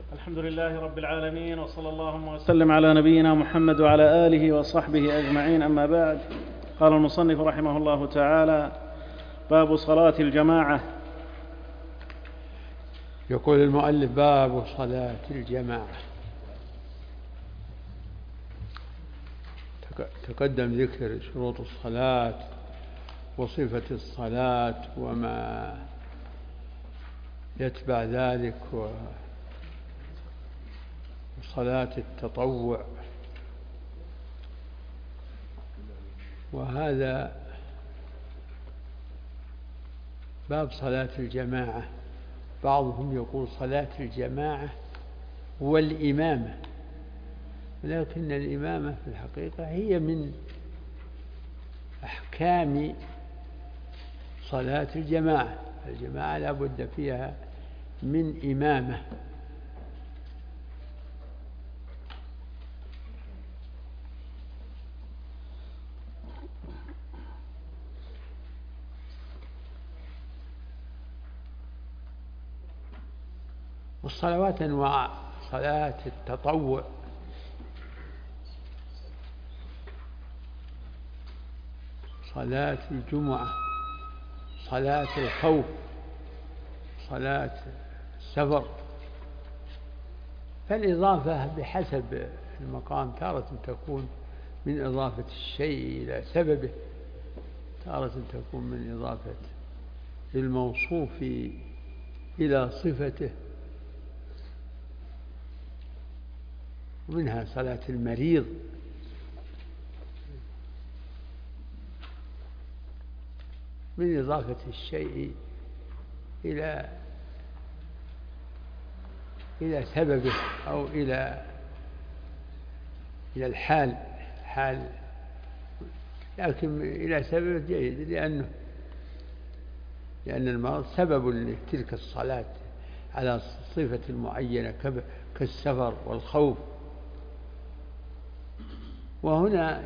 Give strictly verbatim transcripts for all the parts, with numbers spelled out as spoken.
الحمد لله رب العالمين، وصلى اللهم وسلم على نبينا محمد وعلى آله وصحبه أجمعين، أما بعد. قال المصنف رحمه الله تعالى: باب صلاة الجماعة. يقول المؤلف: باب صلاة الجماعة. تقدم ذكر شروط الصلاة وصفة الصلاة وما يتبع ذلك، وصلاة التطوع، وهذا باب صلاة الجماعة. بعضهم يقول صلاة الجماعة هو الإمامة، لكن الإمامة في الحقيقة هي من أحكام صلاة الجماعة. الجماعة لا بد فيها من إمامة. والصلوات أنواع: صلاة التطوع، صلاة الجمعة، صلاة الخوف، صلاة السفر. فالإضافة بحسب المقام، تارة تكون من إضافة الشيء إلى سببه، تارة تكون من إضافة الموصوف إلى صفته. ومنها صلاة المريض، من إضافة الشيء إلى إلى سببه أو إلى إلى الحال حال لكن إلى سببه جيد، لأنه لأن المرض سبب لتلك الصلاة على صفة معينة كالسفر والخوف. وهنا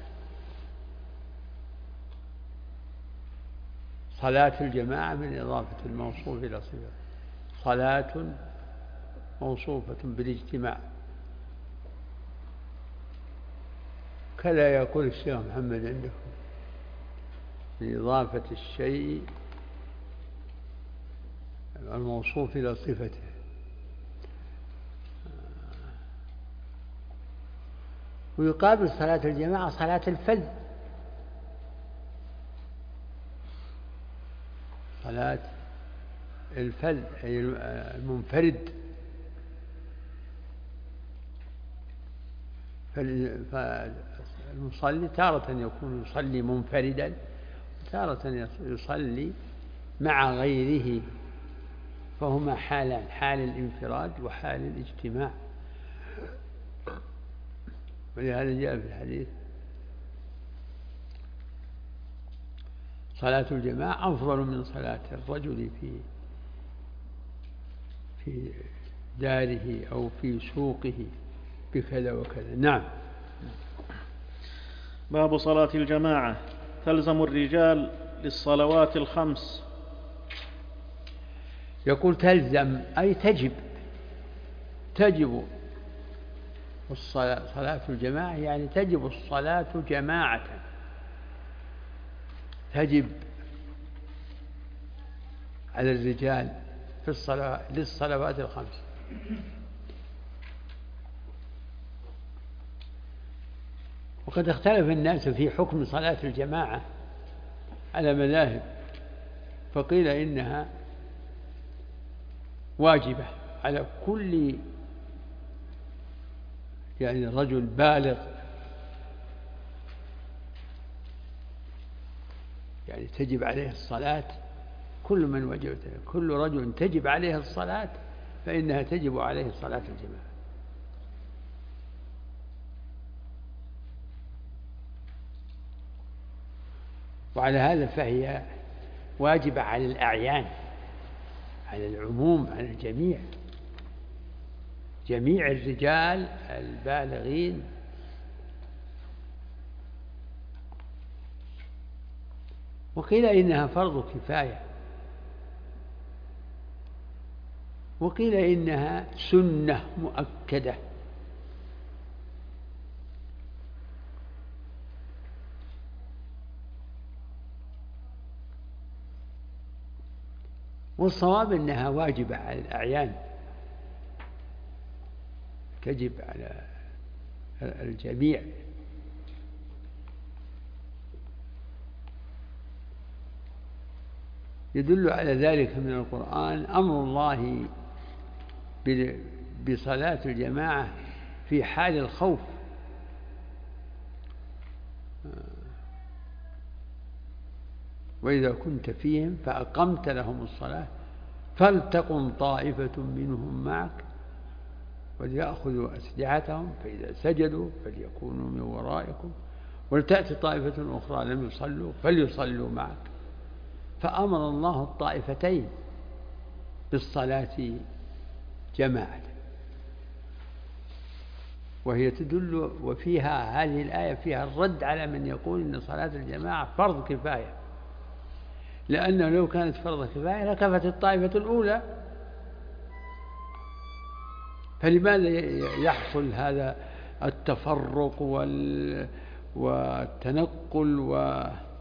صلاة الجماعة من إضافة الموصوف إلى صفة، صلاة موصوفة بالاجتماع. كذا يقول الشيخ محمد عنده من إضافة الشيء الموصوف إلى صفته. ويقابل صلاة الجماعة صلاة الفذ، صلاة الفذ أي المنفرد. فالمصلي تارة يكون يصلي منفردا، تارة يصلي مع غيره، فهما حالان: حال الانفراد وحال الاجتماع. ولهذا جاء في الحديث: صلاة الجماعة أفضل من صلاة الرجل في في داره أو في سوقه بكذا وكذا. نعم. باب صلاة الجماعة. تلزم الرجال للصلوات الخمس. يقول تلزم أي تجب، تجب الصلاة، صلاة الجماعة يعني تجب الصلاة جماعة، تجب على الرجال في الصلاة للصلوات الخمس. وقد اختلف الناس في حكم صلاة الجماعة على مذاهب، فقيل إنها واجبة على كل يعني رجل بالغ، يعني تجب عليه الصلاة. كل من وجبت كل رجل تجب عليه الصلاة فإنها تجب عليه صلاة الجماعة. وعلى هذا فهي واجبة على الأعيان، على العموم، على الجميع، جميع الرجال البالغين. وقيل إنها فرض كفاية، وقيل إنها سنة مؤكدة. والصواب أنها واجبة على الأعيان، تجب على الجميع. يدل على ذلك من القرآن أمر الله بصلاة الجماعة في حال الخوف، وإذا كنت فيهم فأقمت لهم الصلاة فلتقم طائفة منهم معك وليأخذوا أسلحتهم فإذا سجدوا فليكونوا من ورائكم ولتأتي طائفة أخرى لم يصلوا فليصلوا معك. فأمر الله الطائفتين بالصلاة جماعة، وهي تدل وفيها هذه الآية فيها الرد على من يقول إن صلاة الجماعة فرض كفاية، لأنه لو كانت فرض كفاية لكفت الطائفة الأولى، فلماذا يحصل هذا التفرق وال... والتنقل و...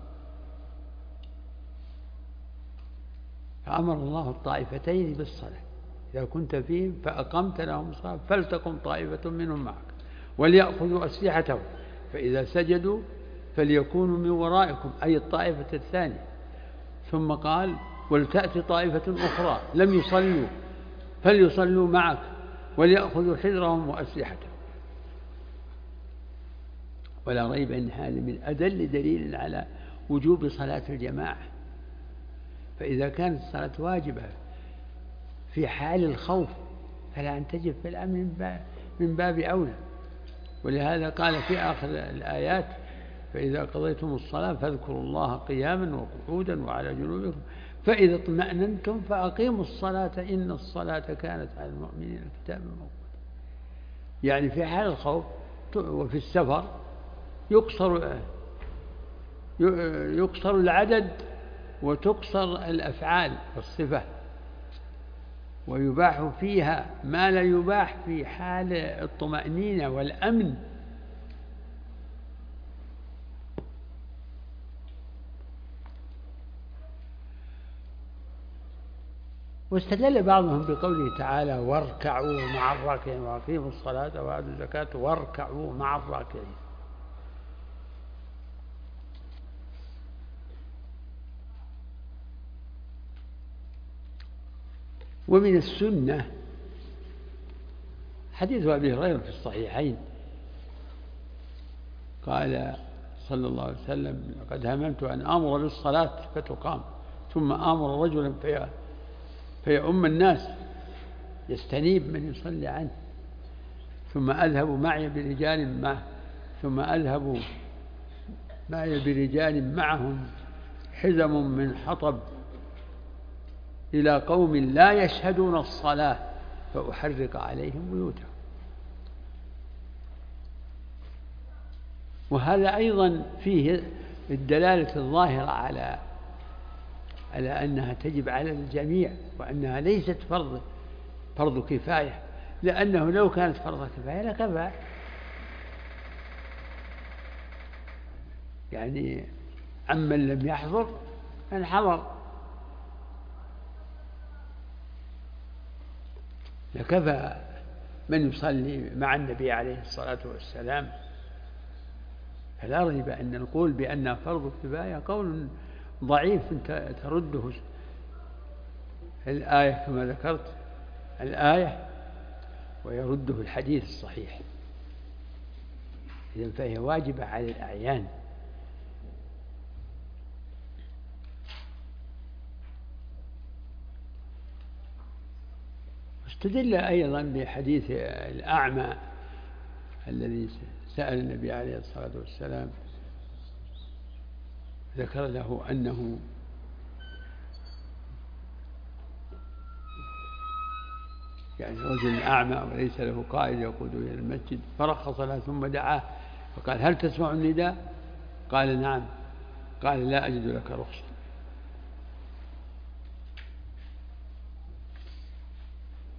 فأمر الله الطائفتين بالصلاة إذا كنت فيهم فأقمت لهم الصلاة فلتقم طائفة منهم معك وليأخذوا أسلحتهم فإذا سجدوا فليكونوا من ورائكم أي الطائفة الثانية. ثم قال ولتأتي طائفة أخرى لم يصلوا فليصلوا معك وليأخذوا حذرهم وأسلحتهم. ولا ريب أن هذا من أدل دليل على وجوب صلاة الجماعة. فإذا كانت الصلاة واجبة في حال الخوف فلا أن تجب في الأمن من باب أولى. ولهذا قال في آخر الآيات فإذا قضيتم الصلاة فاذكروا الله قياما وقعودا وعلى جنوبكم فإذا اطمأننتم فأقيموا الصلاة إن الصلاة كانت على المؤمنين كتابا موقوتا. يعني في حال الخوف وفي السفر يقصر يقصر العدد وتقصر الأفعال والصفة، ويباح فيها ما لا يباح في حال الطمأنينة والأمن. واستدل بعضهم بقوله تعالى واركعوا مع الراكعين وأقيموا الصلاة وآتوا الزكاة واركعوا مع الراكعين. ومن السنة حديث أبي هريرة في الصحيحين قال صلى الله عليه وسلم لقد هممت أن آمر بالصلاة فتقام ثم آمر رجلا في فيؤم الناس يستنيب من يصلي عنه ثم أذهب معي برجال معه ثم أذهب معي برجال معهم حزم من حطب إلى قوم لا يشهدون الصلاة فأحرق عليهم بيوتهم. وهذا أيضا فيه الدلالة الظاهرة على على أنها تجب على الجميع وأنها ليست فرض فرض كفاية، لأنه لو كانت فرض كفاية لكفى. يعني عمن لم يحضر من حضر لكفى من يصلي مع النبي عليه الصلاة والسلام. فلا ريب أن القول بأنها فرض كفاية قول ضعيف ترده الآية كما ذكرت الآية ويرده الحديث الصحيح. إذن فهي واجبة على الأعيان. استدل أيضا بحديث الأعمى الذي سأل النبي عليه الصلاة والسلام ذكر له أنه يعني رجل أعمى وليس له قائد يقوده إلى المسجد فرخص له ثم دعاه فقال هل تسمع النداء؟ قال نعم. قال لا أجد لك رخصة.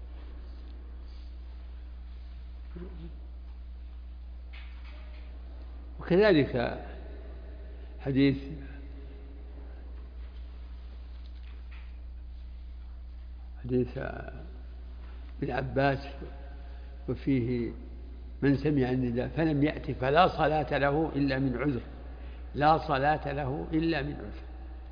وكذلك حديث حديث ابن عباس وفيه من سمع النداء فلم يأت فلا صلاة له إلا من عذر، لا صلاة له إلا من عذر.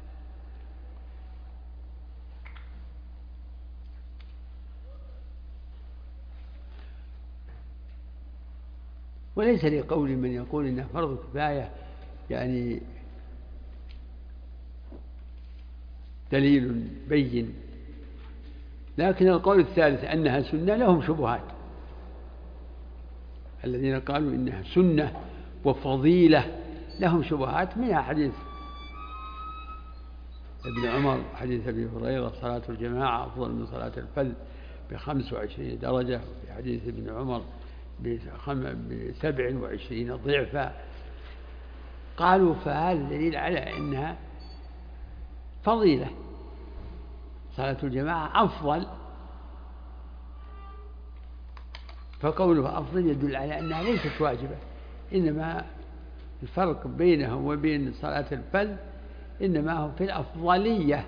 وليس لقول من يقول إنه فرض كفاية يعني دليل بين، لكن القول الثالث أنها سنة لهم شبهات. الذين قالوا إنها سنة وفضيلة لهم شبهات، منها حديث ابن عمر، حديث أبي هريرة صلاة الجماعة أفضل من صلاة الفذ بخمس وعشرين درجة، في حديث ابن عمر بسبع وعشرين ضعفا. قالوا فهذا دليل على أنها فضيلة، صلاة الجماعة أفضل، فقوله أفضل يدل على أنها ليست واجبة، إنما الفرق بينه وبين صلاة الفذ إنما هو في الأفضلية.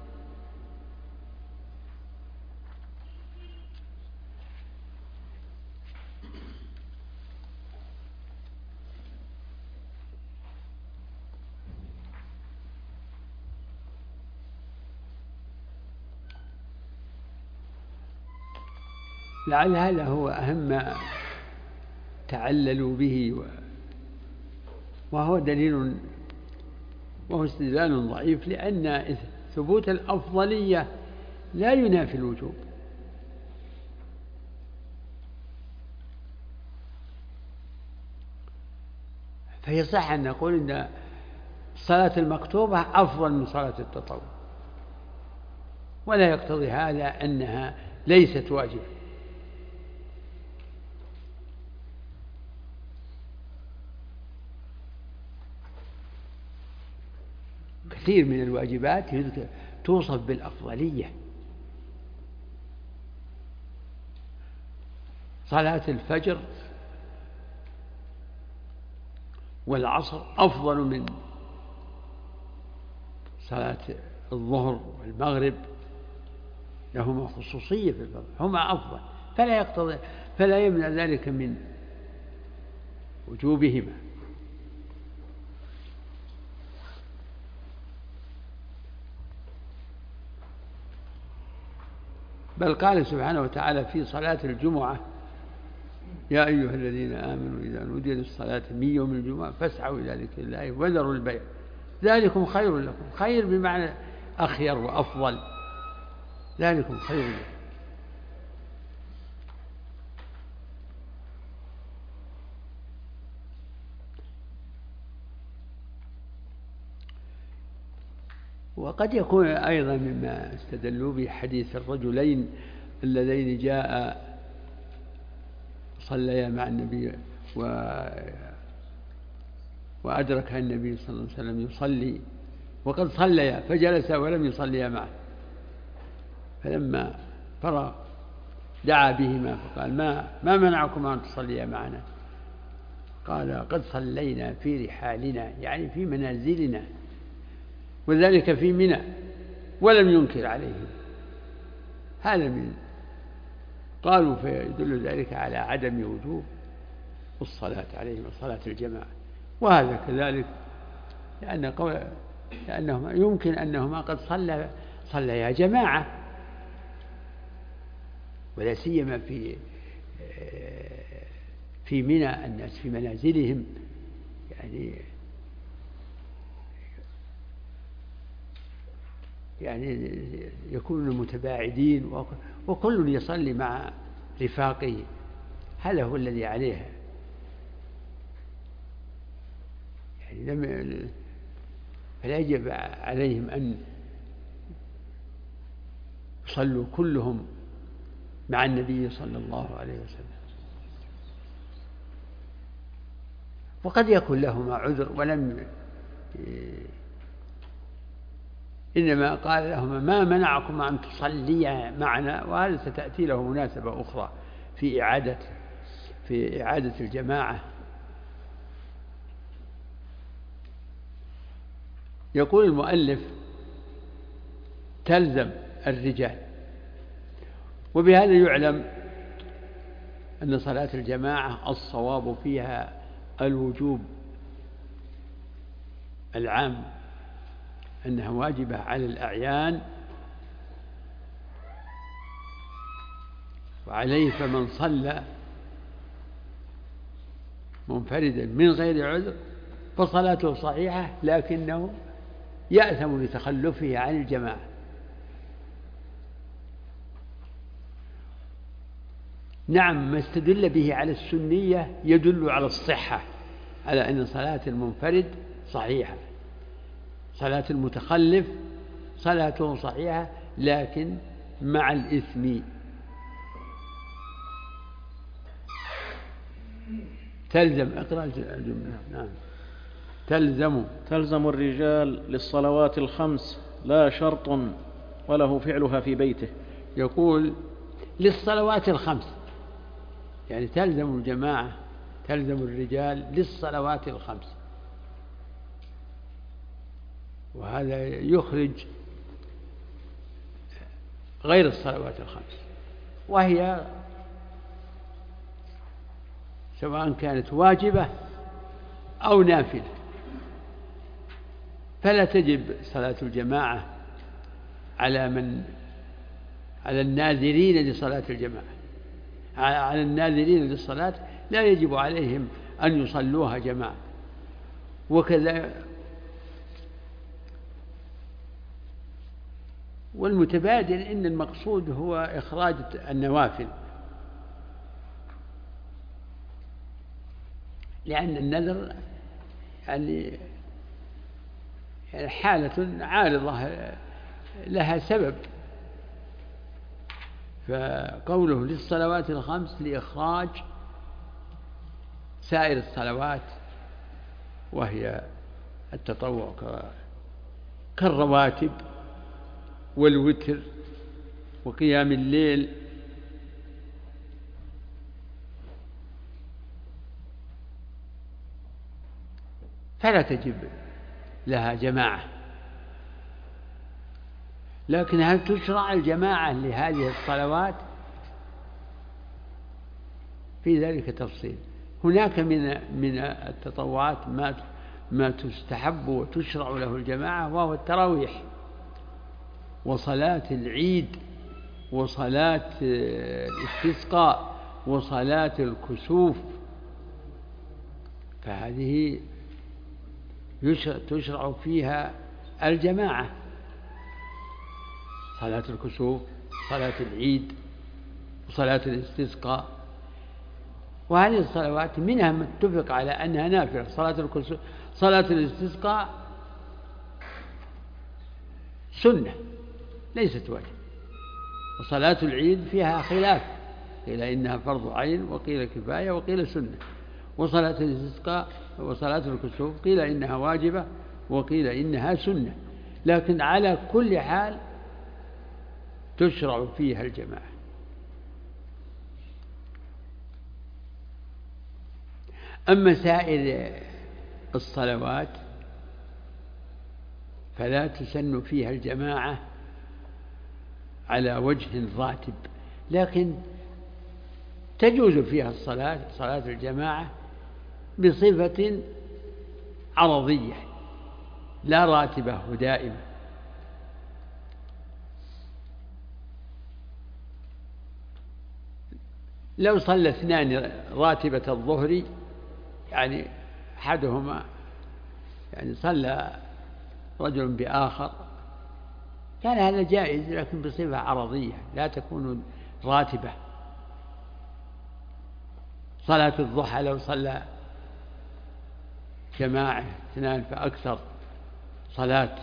لعل هذا هو أهم ما تعللوا به، وهو دليل وهو استدلال ضعيف، لأن ثبوت الأفضلية لا ينافي الوجوب. فيصح أن نقول إن الصلاة المكتوبة أفضل من صلاة التطوع، ولا يقتضي هذا أنها ليست واجبة. كثير من الواجبات توصف بالأفضلية. صلاة الفجر والعصر أفضل من صلاة الظهر والمغرب، لهما خصوصية في الفضل، هما أفضل، فلا يقتضي فلا يمنع ذلك من وجوبهما. بل قال سبحانه وتعالى في صلاة الجمعة: يا أيها الذين آمنوا إذا نودي للصلاة من يوم الجمعة فاسعوا إلى ذكر الله وذروا البيع ذلكم خير لكم. خير بمعنى أخير وأفضل، ذلكم خير لكم. وقد يكون أيضا مما استدلوا به حديث الرجلين اللذين جاء صليا مع النبي و وأدرك النبي صلى الله عليه وسلم يصلي وقد صليا فجلس ولم يصليا معه، فلما فرغ دعا بهما فقال: ما ما منعكم أن تصليا معنا؟ قال: قد صلينا في رحالنا، يعني في منازلنا، وذلك في منى، ولم ينكر عليهم. هذا من قالوا فيدل ذلك على عدم وجوب الصلاة عليهم وصلاة الجماعة. وهذا كذلك لأن قول لأنهما يمكن أنهما قد صلى صليا جماعة، ولا سيما في في منى الناس في منازلهم، يعني يعني يكونوا متباعدين وكل يصلي مع رفاقه، هذا هو الذي عليه. يعني لم فلا يجب عليهم أن يصلوا كلهم مع النبي صلى الله عليه وسلم. وقد يكون لهما عذر ولم إنما قال لهما: ما منعكم أن تصليا معنا؟ وهذا ستأتي له مناسبة أخرى في إعادة في إعادة الجماعة. يقول المؤلف تلزم الرجال، وبهذا يعلم أن صلاة الجماعة الصواب فيها الوجوب العام، أنها واجبة على الأعيان، وعليه فمن صلى منفردا من غير عذر فصلاته صحيحة، لكنه يأثم بتخلفه عن الجماعة. نعم، ما استدل به على السنية يدل على الصحة، على أن صلاة المنفرد صحيحة، صلاة المتخلف صلاته صحيحة لكن مع الإثم. تلزم، اقرأ الجملة. نعم. تلزم تلزم الرجال للصلوات الخمس لا شرط وله فعلها في بيته. يقول للصلوات الخمس، يعني تلزم الجماعة، تلزم الرجال للصلوات الخمس، وهذا يخرج غير الصلوات الخمس، وهي سواء كانت واجبة أو نافلة، فلا تجب صلاة الجماعة على من على الناذرين لصلاة الجماعة، على الناذرين للصلاة لا يجب عليهم أن يصلوها جماعة. وكذا والمتبادل إن المقصود هو إخراج النوافل، لأن النذر يعني حالة عارضة لها سبب، فقوله للصلوات الخمس لإخراج سائر الصلوات وهي التطوع كالرواتب والوتر وقيام الليل. فلا تجب لها جماعة، لكن هل تشرع الجماعة لهذه الصلوات؟ في ذلك تفصيل. هناك من من التطوعات ما ما تستحب وتشرع له الجماعة، وهو التراويح وصلاة العيد وصلاة الاستسقاء وصلاة الكسوف، فهذه تشرع فيها الجماعة، صلاة الكسوف، صلاة العيد، وصلاة الاستسقاء. وهذه الصلوات منها متفق على أنها نافلة. صلاة الكسوف، صلاة الاستسقاء سنة ليست واجب، وصلاة العيد فيها خلاف، قيل إنها فرض عين وقيل كفاية وقيل سنة، وصلاة الاستسقاء وصلاة الكسوف قيل إنها واجبة وقيل إنها سنة، لكن على كل حال تشرع فيها الجماعة. أما سائر الصلوات فلا تسن فيها الجماعة على وجه راتب، لكن تجوز فيها الصلاة صلاة الجماعة بصفة عرضية لا راتبة ودائمة. لو صلى اثنان راتبة الظهر، يعني أحدهما يعني صلى رجل بآخر، كان هذا جائز، لكن بصفة عرضية لا تكون راتبة. صلاة الضحى لو صلى جماعة اثنان فأكثر صلاة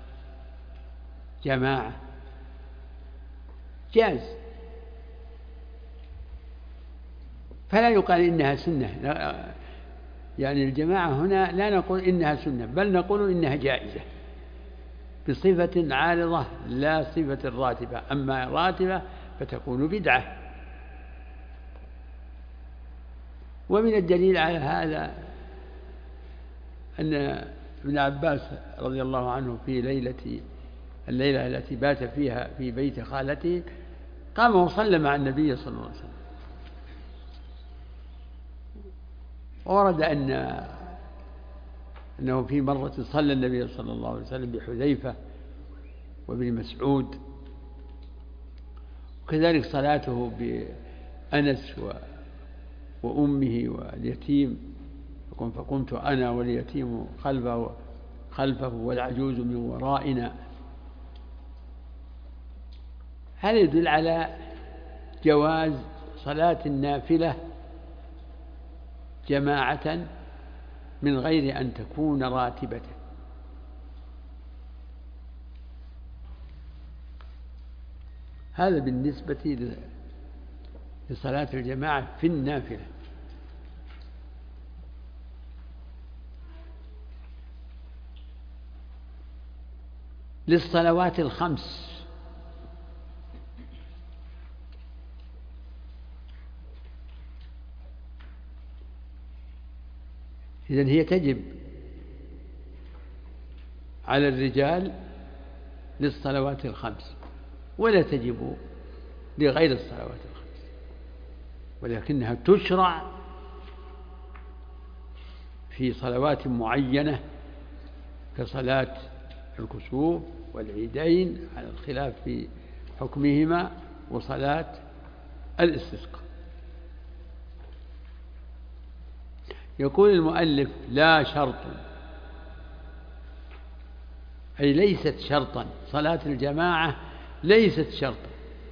جماعة جاز، فلا يقال إنها سنة. يعني الجماعة هنا لا نقول إنها سنة، بل نقول إنها جائزة بصفة عارضة لا صفة راتبة. أما راتبة فتكون بدعة. ومن الدليل على هذا أن ابن عباس رضي الله عنه في ليلة الليلة التي بات فيها في بيت خالته قام وصلى مع النبي صلى الله عليه وسلم. ورد أن أنه في مرة صلى النبي صلى الله عليه وسلم بحذيفة وابن مسعود، وكذلك صلاته بأنس وأمه واليتيم، فقمت أنا واليتيم خلفه, خلفه والعجوز من ورائنا. هذا يدل على جواز صلاة النافلة جماعة من غير أن تكون راتبة. هذا بالنسبة لصلاة الجماعة في النافلة. للصلوات الخمس إذن هي تجب على الرجال للصلوات الخمس، ولا تجب لغير الصلوات الخمس، ولكنها تشرع في صلوات معينة كصلاة الكسوف والعيدين على الخلاف في حكمهما، وصلاة الاستسقاء. يقول المؤلف: لا شرط، أي ليست شرطا، صلاة الجماعة ليست شرطا.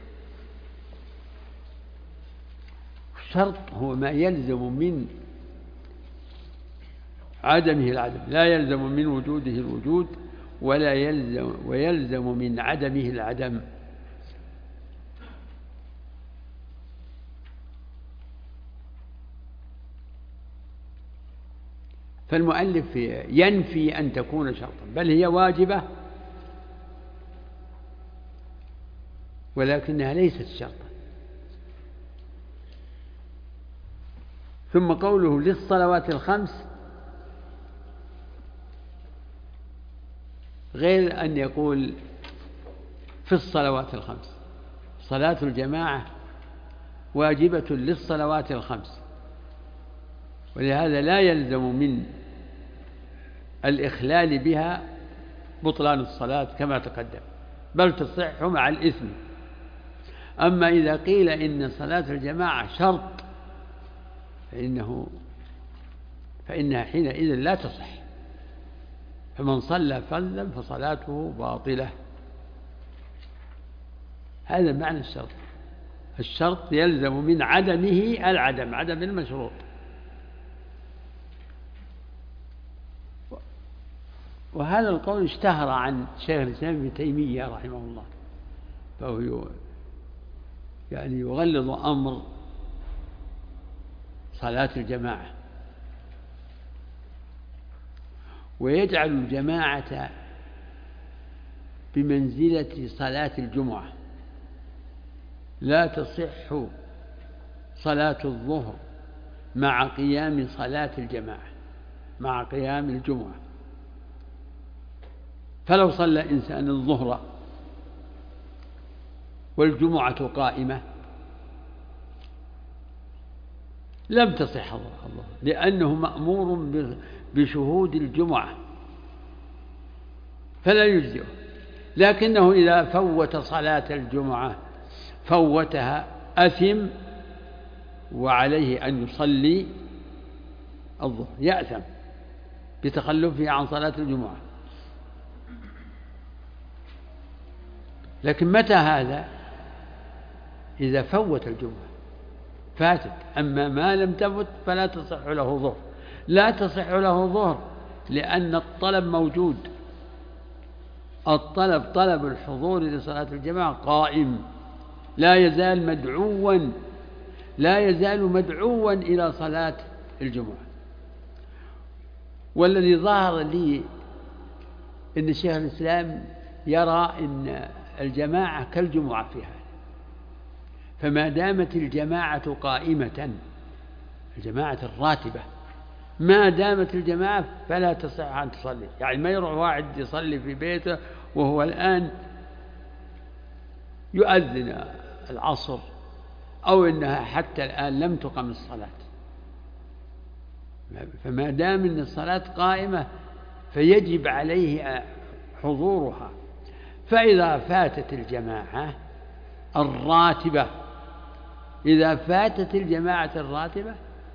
الشرط هو ما يلزم من عدمه العدم، لا يلزم من وجوده الوجود، ولا يلزم ويلزم من عدمه العدم. فالمؤلف ينفي أن تكون شرطا، بل هي واجبة ولكنها ليست شرطا. ثم قوله للصلوات الخمس غير أن يقول في الصلوات الخمس. صلاة الجماعة واجبة للصلوات الخمس، ولهذا لا يلزم من الإخلال بها بطلان الصلاة كما تقدم، بل تصح مع الإثم. أما إذا قيل إن صلاة الجماعة شرط فإنه فإنها حينئذ لا تصح، فمن صلى فلا فصلاته باطلة. هذا معنى الشرط. الشرط يلزم من عدمه العدم، عدم المشروط. وهذا القول اشتهر عن شيخ الإسلام ابن تيمية رحمه الله، فهو يعني يغلظ أمر صلاة الجماعة، ويجعل الجماعة بمنزلة صلاة الجمعة. لا تصح صلاة الظهر مع قيام صلاة الجماعة، مع قيام الجمعة. فلو صلى إنسان الظهر والجمعة قائمة لم تصح الظهر، لأنه مأمور بشهود الجمعة فلا يجزئه. لكنه إذا فوت صلاة الجمعة فوتها أثم، وعليه أن يصلي الظهر، يأثم بتخلفه عن صلاة الجمعة. لكن متى هذا؟ إذا فوت الجمعة فاتت. أما ما لم تفت فلا تصح له ظهر. لا تصح له ظهر لأن الطلب موجود. الطلب طلب الحضور لصلاة الجماعة قائم، لا يزال مدعوا لا يزال مدعوا إلى صلاة الجمعة. والذي ظهر لي إن شيخ الإسلام يرى إن الجماعة كالجمعة في هذا، فما دامت الجماعة قائمة الجماعة الراتبة، ما دامت الجماعة فلا تصح أن تصلي. يعني ما يروح واحد يصلي في بيته وهو الآن يؤذن العصر أو إنها حتى الآن لم تقم الصلاة، فما دام أن الصلاة قائمة فيجب عليه حضورها. فإذا فاتت الجماعة الراتبة إذا فاتت الجماعة الراتبة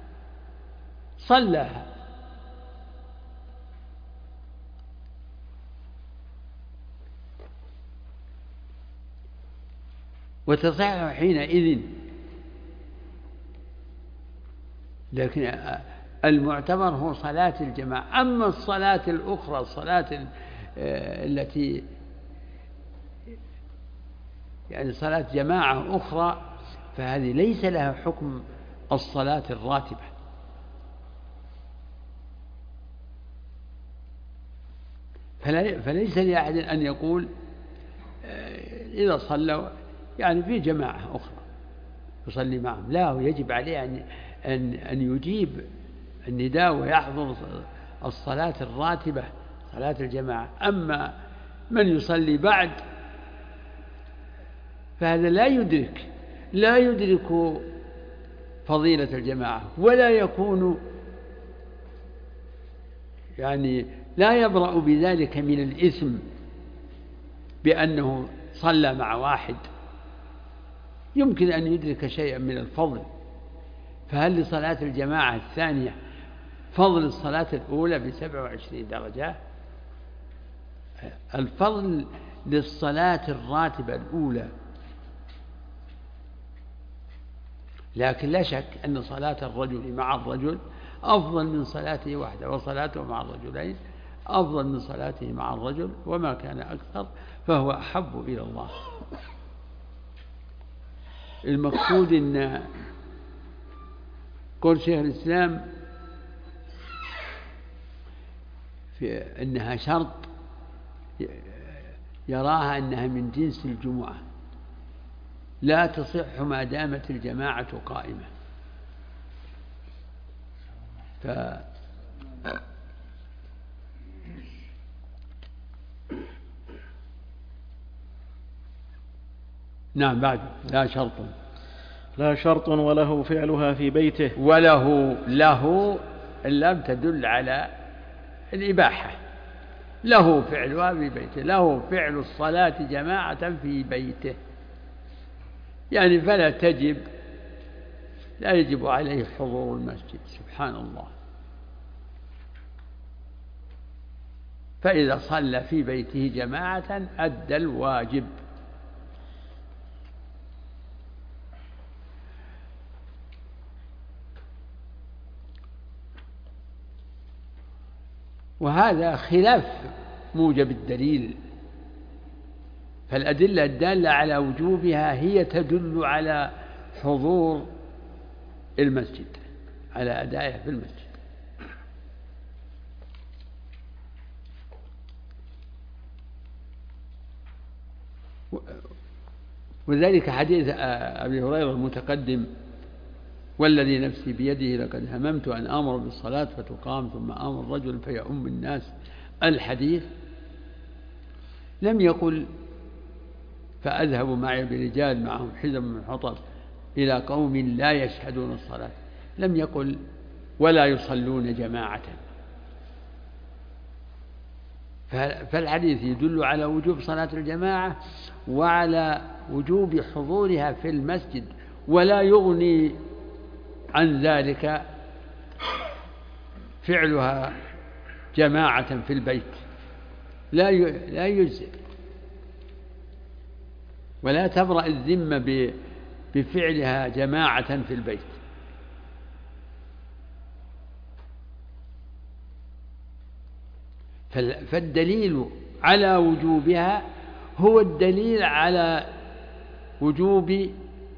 صلىها، وتصح حينئذ. لكن المعتبر هو صلاة الجماعة. أما الصلاة الأخرى الصلاة التي يعني صلاة جماعة أخرى فهذه ليس لها حكم الصلاة الراتبة. فليس لأحد أن يقول إذا صلى يعني في جماعة أخرى يصلي معهم، لا، يجب عليه أن أن أن يجيب النداء ويحضر الصلاة الراتبة صلاة الجماعة. أما من يصلي بعد فهذا لا يدرك لا يدرك فضيلة الجماعة، ولا يكون يعني لا يبرأ بذلك من الإثم بأنه صلى مع واحد، يمكن أن يدرك شيئا من الفضل. فهل لصلاة الجماعة الثانية فضل الصلاة الأولى بسبع وعشرين درجة؟ الفضل للصلاة الراتبة الأولى، لكن لا شك أن صلاة الرجل مع الرجل أفضل من صلاته وحده، وصلاته مع الرجلين أفضل من صلاته مع الرجل، وما كان أكثر فهو أحب إلى الله. المقصود أن قول شيخ الإسلام في أنها شرط يراها أنها من جنس الجمعة، لا تصح ما دامت الجماعة قائمة. ف نعم بعد لا شرط لا شرط وله فعلها في بيته. وله له اللام تدل على الإباحة، له فعلها في بيته، له فعل الصلاة جماعة في بيته، يعني فلا تجب لا يجب عليه حضور المسجد. سبحان الله. فإذا صلى في بيته جماعة أدى الواجب. وهذا خلاف موجب الدليل، فالأدلة الدالة على وجوبها هي تدل على حضور المسجد، على أدائها في المسجد. وذلك حديث أبي هريرة المتقدم: والذي نفسي بيده لقد هممت أن آمر بالصلاة فتقام ثم آمر رجل فيؤم الناس. الحديث لم يقل فأذهب معي برجال معهم حزم من حطب إلى قوم لا يشهدون الصلاة، لم يقل ولا يصلون جماعة. فالحديث يدل على وجوب صلاة الجماعة وعلى وجوب حضورها في المسجد، ولا يغني عن ذلك فعلها جماعة في البيت، لا لا يجزئ، ولا تبرأ الذمة بفعلها جماعة في البيت. فالدليل على وجوبها هو الدليل على وجوب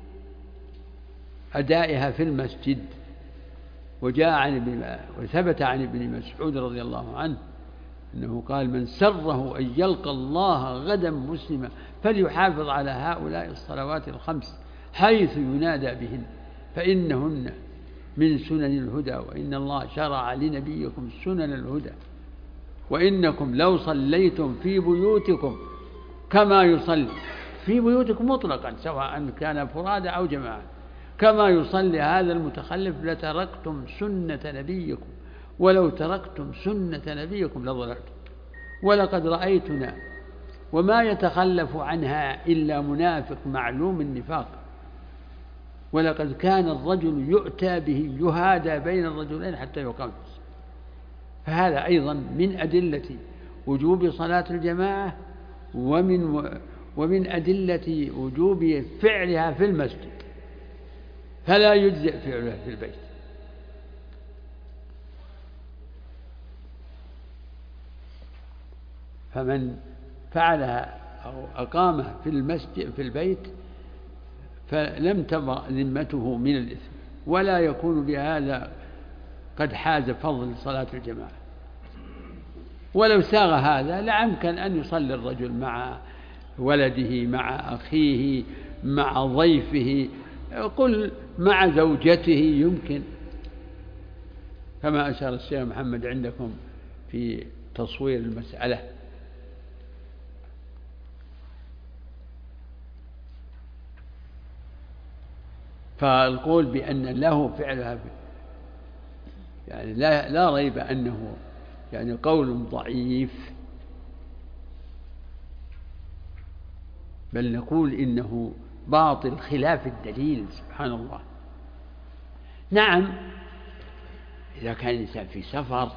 أدائها في المسجد. وجاء عن ابن وثبت عن ابن مسعود رضي الله عنه أنه قال: من سره أن يلقى الله غدا مسلما فليحافظ على هؤلاء الصلوات الخمس حيث ينادى بهن، فإنهن من سنن الهدى، وإن الله شرع لنبيكم سنن الهدى، وإنكم لو صليتم في بيوتكم كما يصلي في بيوتكم مطلقا سواء كان فرادى أو جماعة كما يصلي هذا المتخلف لتركتم سنة نبيكم، ولو تركتم سنة نبيكم لضللتم. ولقد رأيتنا وما يتخلف عنها إلا منافق معلوم النفاق، ولقد كان الرجل يؤتى به يهادى بين الرجلين حتى يقام. فهذا أيضا من أدلة وجوب صلاة الجماعة، ومن ومن أدلة وجوب فعلها في المسجد، فلا يجزئ فعلها في البيت. فمن فعلها أو أقامها في المسجد في البيت فلم تبرأ ذمته من الإثم، ولا يكون بهذا قد حاز فضل صلاة الجماعة. ولو ساغ هذا لأمكن أن يصلي الرجل مع ولده، مع أخيه، مع ضيفه، قل مع زوجته، يمكن، كما أشار الشيخ محمد عندكم في تصوير المسألة. فالقول بأن له فعلها يعني لا, لا ريب أنه يعني قول ضعيف، بل نقول إنه باطل خلاف الدليل. سبحان الله. نعم، إذا كان الإنسان في سفر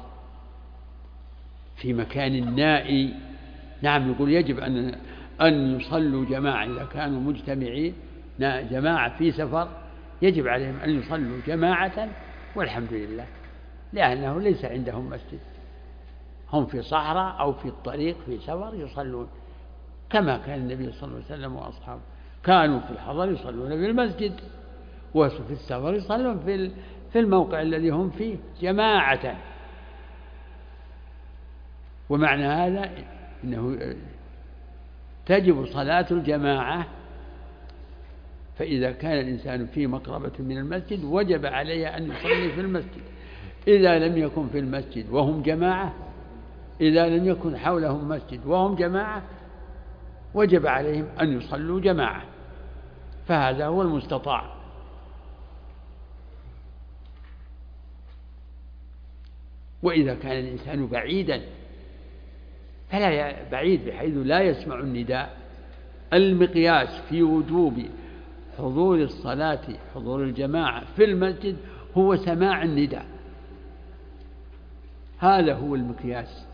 في مكان نائي، نعم يقول يجب أن أن يصلوا جماعة. إذا كانوا مجتمعين جماعة في سفر يجب عليهم أن يصلوا جماعة، والحمد لله، لأنه ليس عندهم مسجد، هم في صحراء أو في الطريق في سفر يصلون، كما كان النبي صلى الله عليه وسلم وأصحابه كانوا في الحضر يصلون في المسجد، وفي السفر يصلون في في الموقع الذي هم فيه جماعة. ومعنى هذا أنه تجب صلاة الجماعة. فإذا كان الإنسان في مقربة من المسجد وجب عليه أن يصلي في المسجد. إذا لم يكن في المسجد وهم جماعة، إذا لم يكن حولهم مسجد وهم جماعة، وجب عليهم أن يصلوا جماعة، فهذا هو المستطاع. وإذا كان الإنسان بعيدا فلا بعيد بحيث لا يسمع النداء. المقياس في وجوب حضور الصلاة حضور الجماعة في المسجد هو سماع النداء، هذا هو المقياس.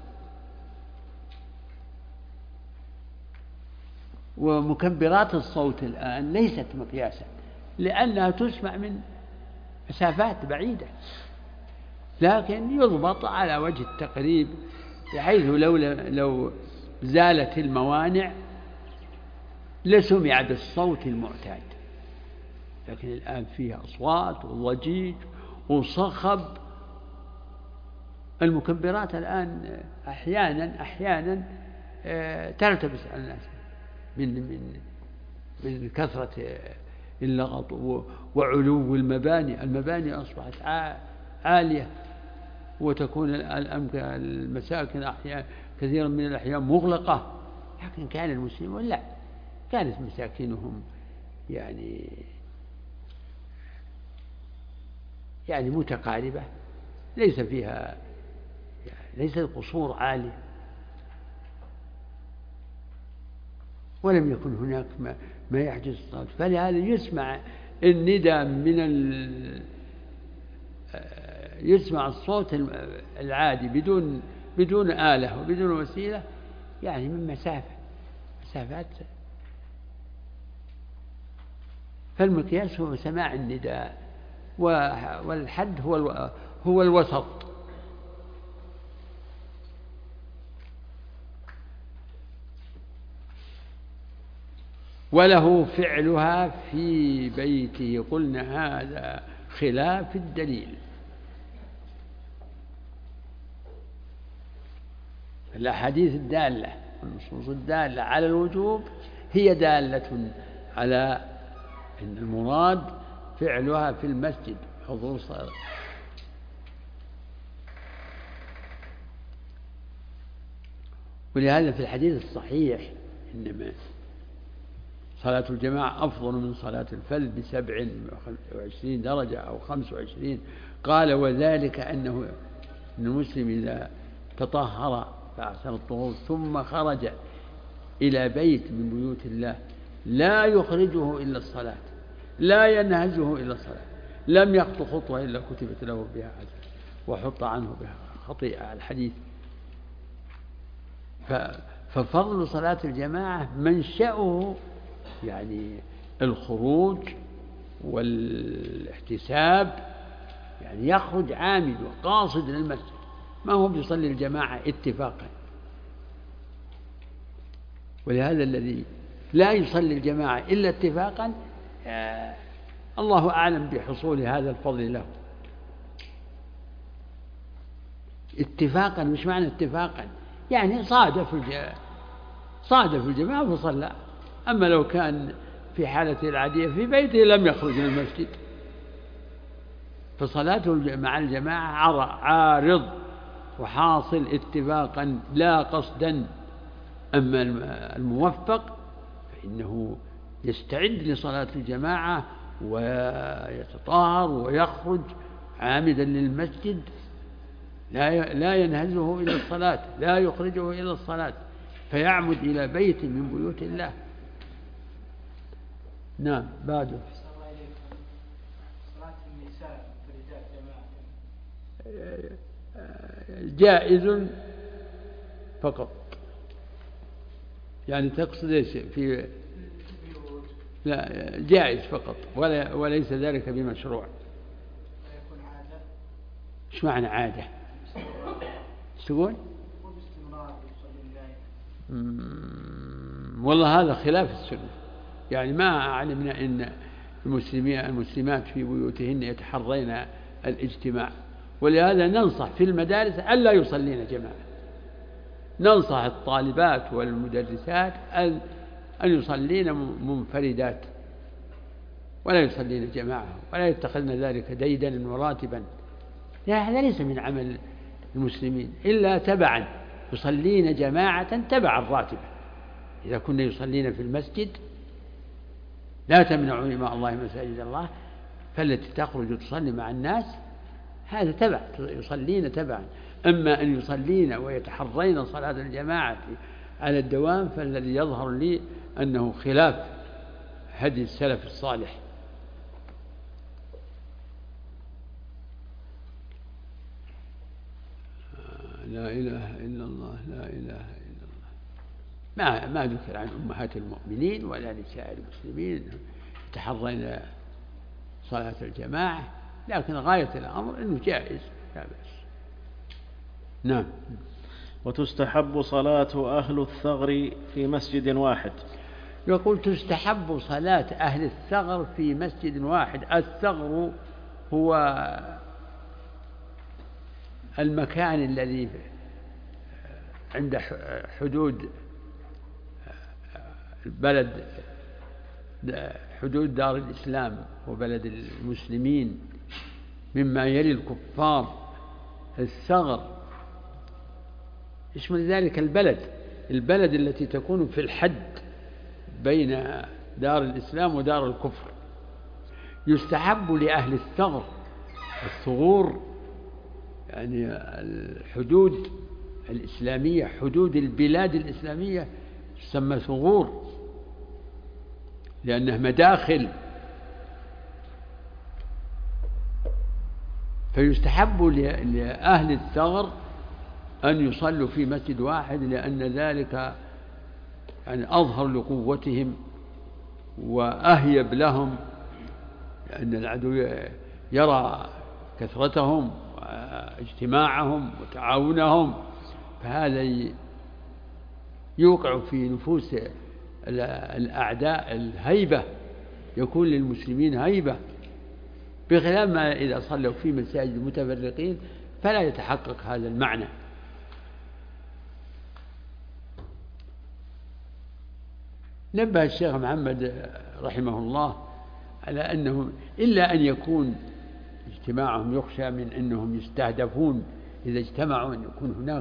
ومكبرات الصوت الآن ليست مقياسا، لأنها تسمع من مسافات بعيدة، لكن يضبط على وجه التقريب، بحيث لو لو زالت الموانع لسمع بالصوت المعتاد. لكن الآن فيها أصوات وضجيج وصخب. المكبرات الآن أحيانا أحيانا تلتبس على الناس من من من كثرة اللغط وعلو المباني. المباني أصبحت عالية، وتكون المساكن أحيانا كثيرا من الأحيان مغلقة. لكن كان المسلمون لا، كانت مساكنهم يعني يعني متقاربة، ليس فيها يعني ليس القصور عالية، ولم يكن هناك ما, ما يحجز الصلاة. فلهذا يسمع النداء من ال... يسمع الصوت العادي بدون بدون آلة وبدون وسيلة، يعني من مسافة مسافات. فالمقياس هو سماع النداء، والحد هو الو... هو الوسط. وله فعلها في بيته. قلنا هذا خلاف الدليل. الأحاديث الدالة والنصوص الدالة على الوجوب هي دالة على أن المراد فعلها في المسجد، حضور صلاة. ولهذا في الحديث الصحيح إنما صلاة الجماعة أفضل من صلاة الفذ بسبع وعشرين درجة أو خمس وعشرين. قال وذلك أنه أن المسلم إذا تطهر فأحسن الطهور ثم خرج إلى بيت من بيوت الله لا يخرجه إلا الصلاة، لا ينهزه إلا الصلاة، لم يخطو خطوة إلا كتبت له بها حسنة وحط عنه بها خطيئة. الحديث. ففضل صلاة الجماعة منشأه يعني الخروج والاحتساب، يعني يخرج عامد وقاصد للمسجد، ما هو بيصلي الجماعة اتفاقا. ولهذا الذي لا يصلي الجماعة إلا اتفاقا آه الله أعلم بحصول هذا الفضل له. اتفاقا، مش معنى اتفاقا يعني صادف صادف الجماعة وصلى. أما لو كان في حالته العادية في بيته لم يخرج من المسجد، فصلاته مع الجماعة عارض وحاصل اتفاقا لا قصدا. أما الموفق فإنه يستعد لصلاة الجماعة ويتطهر ويخرج عامدا للمسجد، لا لا ينهزه إلى الصلاة، لا يخرجه إلى الصلاة، فيعمد إلى بيت من بيوت الله. نعم. بعده صلاة النساء فرجال جماعة جائز فقط. يعني تقصد ايش؟ في لا جائز فقط ولا وليس ذلك بمشروع. يكون عادة. ايش معنى عادة؟ تقول؟ والله هذا خلاف السنة. يعني ما علمنا ان المسلمين المسلمات في بيوتهن يتحرين الاجتماع، ولهذا ننصح في المدارس ألا يصلين جماعة. ننصح الطالبات والمدرسات أن يصلين منفردات ولا يصلين جماعة، ولا يتخذن ذلك ديدنا وراتبا. هذا ليس من عمل المسلمين إلا تبعا. يصلين جماعة تبع الراتبة. إذا كنا يصلين في المسجد لا تمنعوا إماء الله مساجد الله، فالتي تخرج تصلي مع الناس هذا تبع، يصلين تبعا. أما أن يصلين ويتحرين صلاة الجماعة على الدوام فالذي يظهر لي أنه خلاف هدي السلف الصالح. لا إله إلا الله، لا إله إلا الله. ما ما ذكر عن أمهات المؤمنين ولا نساء المسلمين يتحرين صلاة الجماعة، لكن غاية الأمر أنه جائز لا بأس. نعم. وتستحب صلاة أهل الثغر في مسجد واحد. يقول تستحب صلاة أهل الثغر في مسجد واحد. الثغر هو المكان الذي عند حدود البلد، حدود دار الإسلام وبلد المسلمين مما يلي الكفار. الثغر يشمل ذلك البلد البلد التي تكون في الحد بين دار الإسلام ودار الكفر. يستحب لأهل الثغر، الثغور يعني الحدود الإسلامية، حدود البلاد الإسلامية تسمى ثغور لأنها مداخل. فيستحب لأهل الثغر أن يصلوا في مسجد واحد، لأن ذلك يعني أظهر لقوتهم وأهيب لهم، لأن العدو يرى كثرتهم واجتماعهم وتعاونهم، فهذا يوقع في نفوس الأعداء الهيبة، يكون للمسلمين هيبة، بخلاف ما إذا صلوا في مساجد متفرقين فلا يتحقق هذا المعنى. نبه الشيخ محمد رحمه الله على أنه إلا أن يكون اجتماعهم يخشى من أنهم يستهدفون إذا اجتمعوا أن يكون هناك،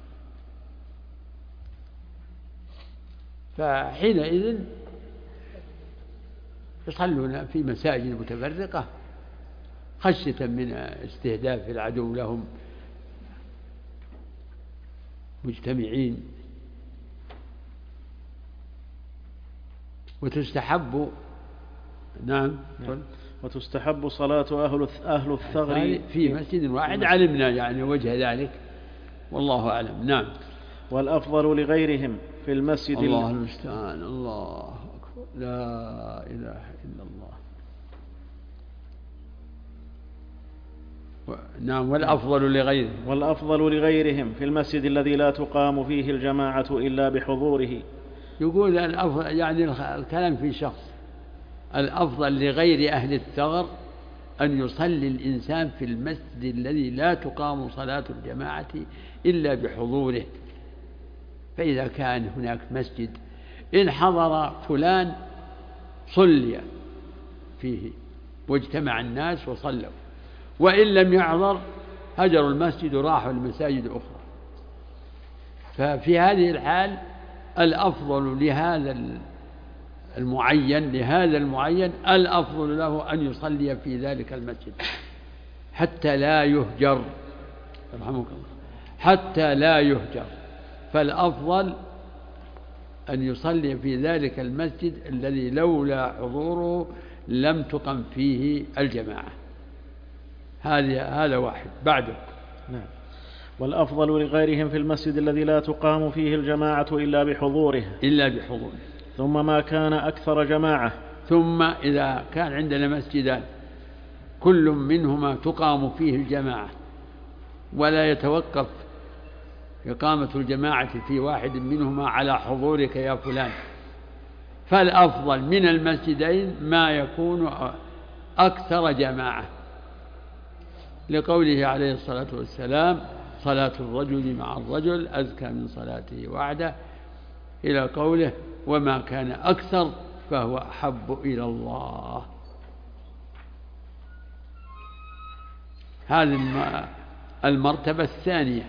فحينئذ يصلون في مساجد متفرقة خشية من استهداف العدو لهم مجتمعين. وتستحب نعم وتستحب صلاة أهل أهل الثغر في مسجد واحد، علمنا يعني وجه ذلك والله أعلم. نعم. والأفضل لغيرهم في المسجد. الله المستعان. الله أكبر. لا إله إلا الله. و... نعم. والأفضل لغيرهم والأفضل لغيرهم في المسجد الذي لا تقام فيه الجماعة إلا بحضوره. يقول الأفضل يعني الكلام في شخص، الأفضل لغير أهل الثغر أن يصلي الإنسان في المسجد الذي لا تقام صلاة الجماعة إلا بحضوره. فإذا كان هناك مسجد إن حضر فلان صلي فيه واجتمع الناس وصلوا، وإن لم يحضر هجروا المسجد وراحوا المساجد الأخرى. ففي هذه الحال الأفضل لهذا المعين لهذا المعين الأفضل له أن يصلي في ذلك المسجد حتى لا يهجر، رحمك الله، حتى لا يهجر. فالأفضل أن يصلي في ذلك المسجد الذي لولا حضوره لم تقم فيه الجماعة. هذا هذا واحد بعده. نعم. والأفضل لغيرهم في المسجد الذي لا تقام فيه الجماعة إلا بحضوره إلا بحضوره ثم ما كان أكثر جماعة. ثم إذا كان عندنا مسجدان كل منهما تقام فيه الجماعة ولا يتوقف إقامة الجماعة في واحد منهما على حضورك يا فلان، فالأفضل من المسجدين ما يكون أكثر جماعة، لقوله عليه الصلاة والسلام: صلاة الرجل مع الرجل أزكى من صلاته وحده، إلى قوله: وما كان أكثر فهو أحب إلى الله. هذه المرتبة الثانية.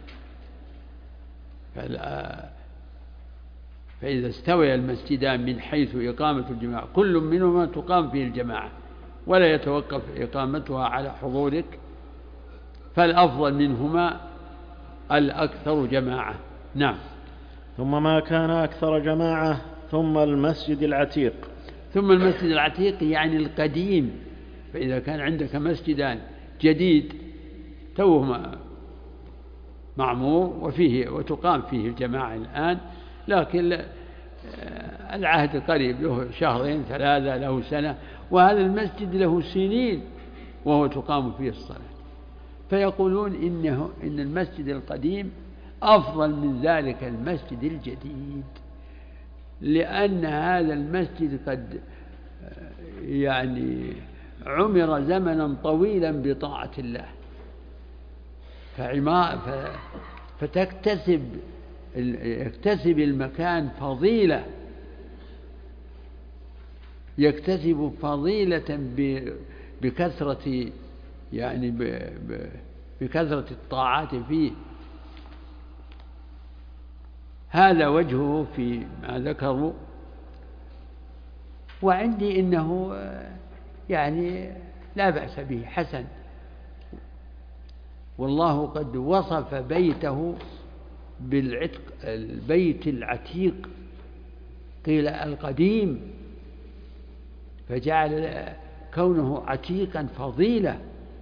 فإذا استوى المسجدان من حيث إقامة الجماعة كل منهما تقام فيه الجماعة ولا يتوقف إقامتها على حضورك، فالأفضل منهما الأكثر جماعة. نعم. ثم ما كان أكثر جماعة ثم المسجد العتيق. ثم المسجد العتيق يعني القديم. فإذا كان عندك مسجدان جديد توهما معمور وفيه وتقام فيه الجماعة الآن، لكن العهد قريب، له شهرين ثلاثة، له سنة، وهذا المسجد له سنين وهو تقام فيه الصلاة، فيقولون إنه إن المسجد القديم أفضل من ذلك المسجد الجديد، لأن هذا المسجد قد يعني عمر زمنا طويلا بطاعة الله، فتكتسب يكتسب المكان فضيلة، يكتسب فضيلة بكثرة يعني بكثرة الطاعات فيه. هذا وجهه في ما ذكروا. وعندي إنه يعني لا بأس به، حسن. والله قد وصف بيته بالعتق، البيت العتيق، قيل القديم، فجعل كونه عتيقا فضيلة.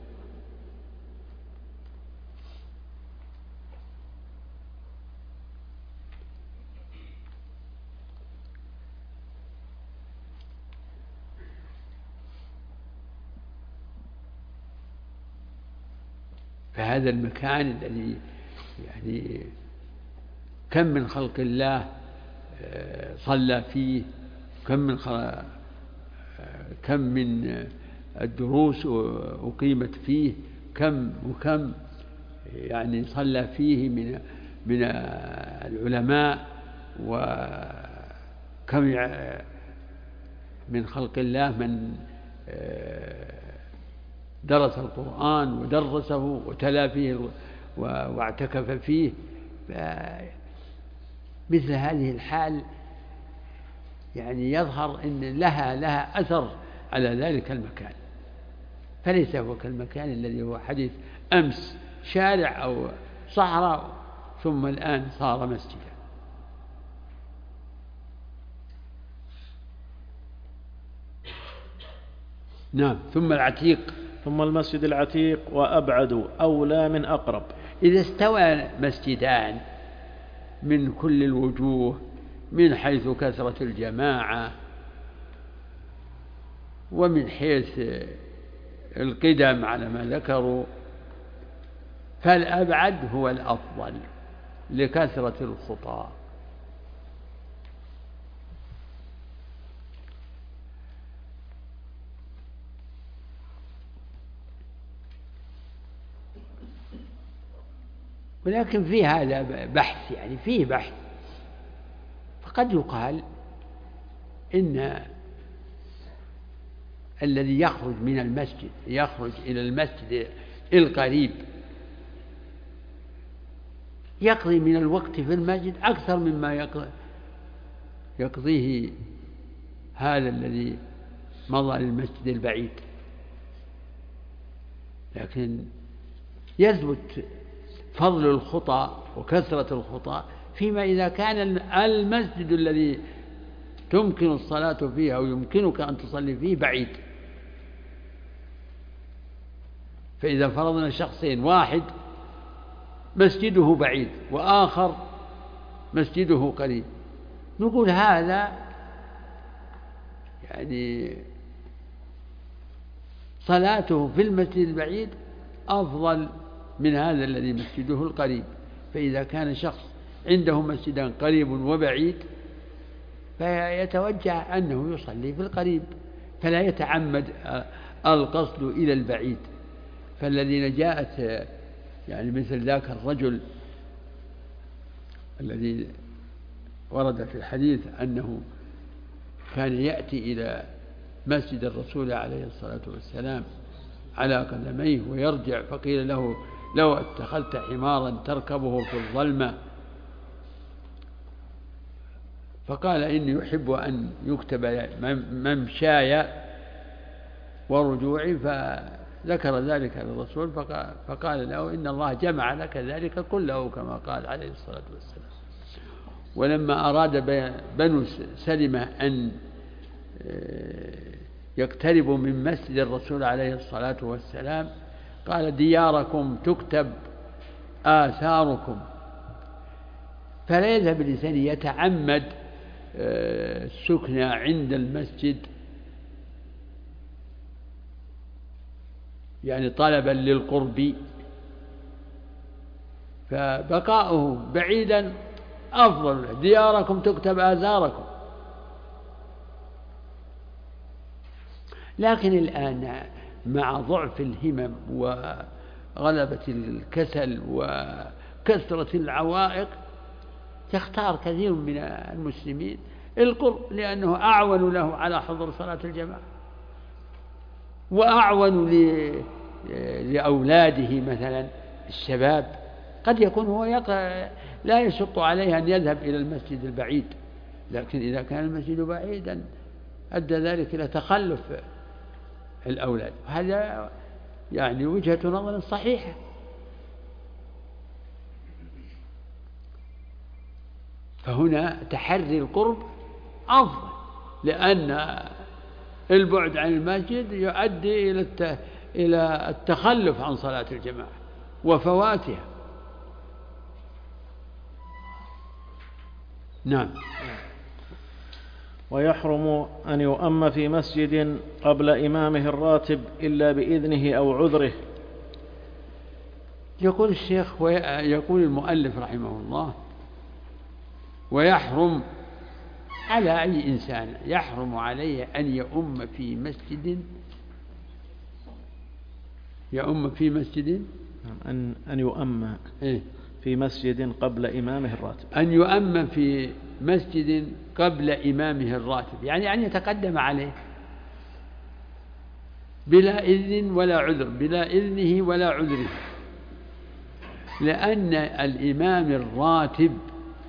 فهذا المكان الذي يعني كم من خلق الله صلى فيه، كم من كم من الدروس أقيمت فيه، كم وكم يعني صلى فيه من من العلماء، وكم من خلق الله من درس القرآن ودرسه وتلا فيه واعتكف فيه، مثل هذه الحال يعني يظهر أن لها لها أثر على ذلك المكان، فليس هو كالمكان الذي هو حديث أمس شارع أو صحراء ثم الآن صار مسجدا. نعم. ثم العتيق، ثم المسجد العتيق وأبعد أولى من أقرب. إذا استوى مسجدان من كل الوجوه من حيث كثرة الجماعة ومن حيث القدم على ما ذكروا، فالأبعد هو الأفضل لكثرة الخطى. ولكن في هذا بحث، يعني فيه بحث، فقد يقال إن الذي يخرج من المسجد يخرج إلى المسجد القريب يقضي من الوقت في المسجد أكثر مما يقضيه هذا الذي مضى للمسجد البعيد، لكن يثبت فضل الخطى وكثرة الخطى فيما إذا كان المسجد الذي تمكن الصلاة فيه أو يمكنك أن تصلي فيه بعيد. فإذا فرضنا شخصين، واحد مسجده بعيد وآخر مسجده قريب، نقول هذا يعني صلاته في المسجد البعيد أفضل من هذا الذي مسجده القريب. فإذا كان شخص عنده مسجدان قريب وبعيد فيتوجه أنه يصلي في القريب، فلا يتعمد القصد إلى البعيد. فالذين جاءت يعني مثل ذاك الرجل الذي ورد في الحديث أنه كان يأتي إلى مسجد الرسول عليه الصلاة والسلام على قدميه ويرجع، فقيل له لو اتخذت حمارا تركبه في الظلمة، فقال إني يحب أن يكتب ممشاي ورجوعي، فذكر ذلك للرسول فقال له إن الله جمع لك ذلك كله كما قال عليه الصلاة والسلام. ولما أراد بنو سلمة أن يقتربوا من مسجد الرسول عليه الصلاة والسلام قال دياركم تكتب آثاركم، فلا يذهب الإنسان يتعمد السكنى عند المسجد يعني طلبا للقرب، فبقاؤه بعيدا أفضل. دياركم تكتب آثاركم. لكن الآن مع ضعف الهمم وغلبة الكسل وكثرة العوائق يختار كثير من المسلمين القرب، لأنه أعون له على حضور صلاة الجماعة وأعون لأولاده مثلا الشباب. قد يكون هو لا يشق عليه أن يذهب إلى المسجد البعيد، لكن إذا كان المسجد بعيدا أدى ذلك إلى تخلف الأولاد، هذا يعني وجهة نظر صحيحة. فهنا تحري القرب أفضل، لأن البعد عن المسجد يؤدي إلى إلى التخلف عن صلاة الجماعة وفواتها. نعم. ويحرم أن يؤم في مسجد قبل إمامه الراتب إلا بإذنه أو عذره. يقول الشيخ ويقول المؤلف رحمه الله ويحرم على أي إنسان يحرم عليه أن يؤم في مسجد يؤم في مسجد أن أن يؤم في مسجد قبل إمامه الراتب، أن يؤم في مسجد قبل إمامه الراتب، يعني أن يتقدم عليه بلا إذن ولا عذر، بلا إذنه ولا عذره، لأن الإمام الراتب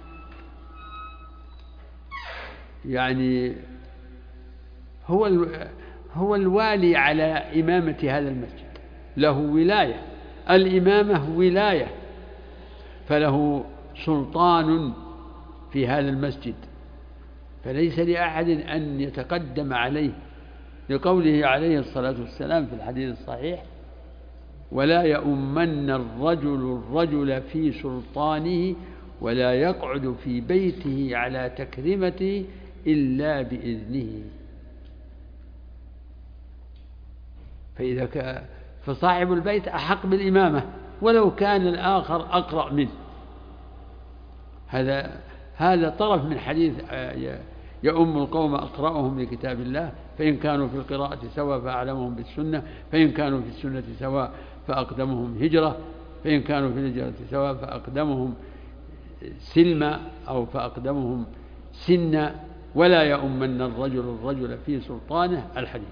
يعني هو هو الوالي على إمامة هذا المسجد، له ولاية، الإمامة ولاية، فله سلطان في هذا المسجد، فليس لأحد أن يتقدم عليه، لقوله عليه الصلاة والسلام في الحديث الصحيح: ولا يؤمن الرجل الرجل في سلطانه ولا يقعد في بيته على تكريمته إلا بإذنه. فإذا كان فصاحب البيت أحق بالإمامة ولو كان الآخر أقرأ منه. هذا هذا طرف من حديث يؤم القوم أقرأهم لكتاب الله، فإن كانوا في القراءة سواء فأعلمهم بالسنة، فإن كانوا في السنة سواء فأقدمهم هجرة، فإن كانوا في الهجرة سواء فأقدمهم سلما أو فأقدمهم سنا، ولا يؤمن الرجل الرجل في سلطانه الحديث.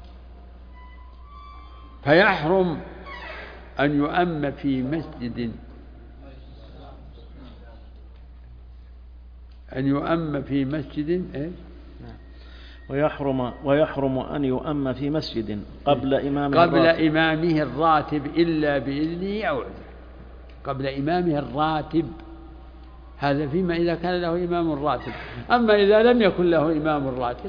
فيحرم أن يؤم في مسجد أن يؤم في مسجد إيه؟ ويحرم ويحرم أن يؤم في مسجد قبل إمامه قبل الراتب. إمامه الراتب إلا بإذنه أو عذره. قبل إمامه الراتب، هذا فيما إذا كان له إمام راتب. أما إذا لم يكن له إمام راتب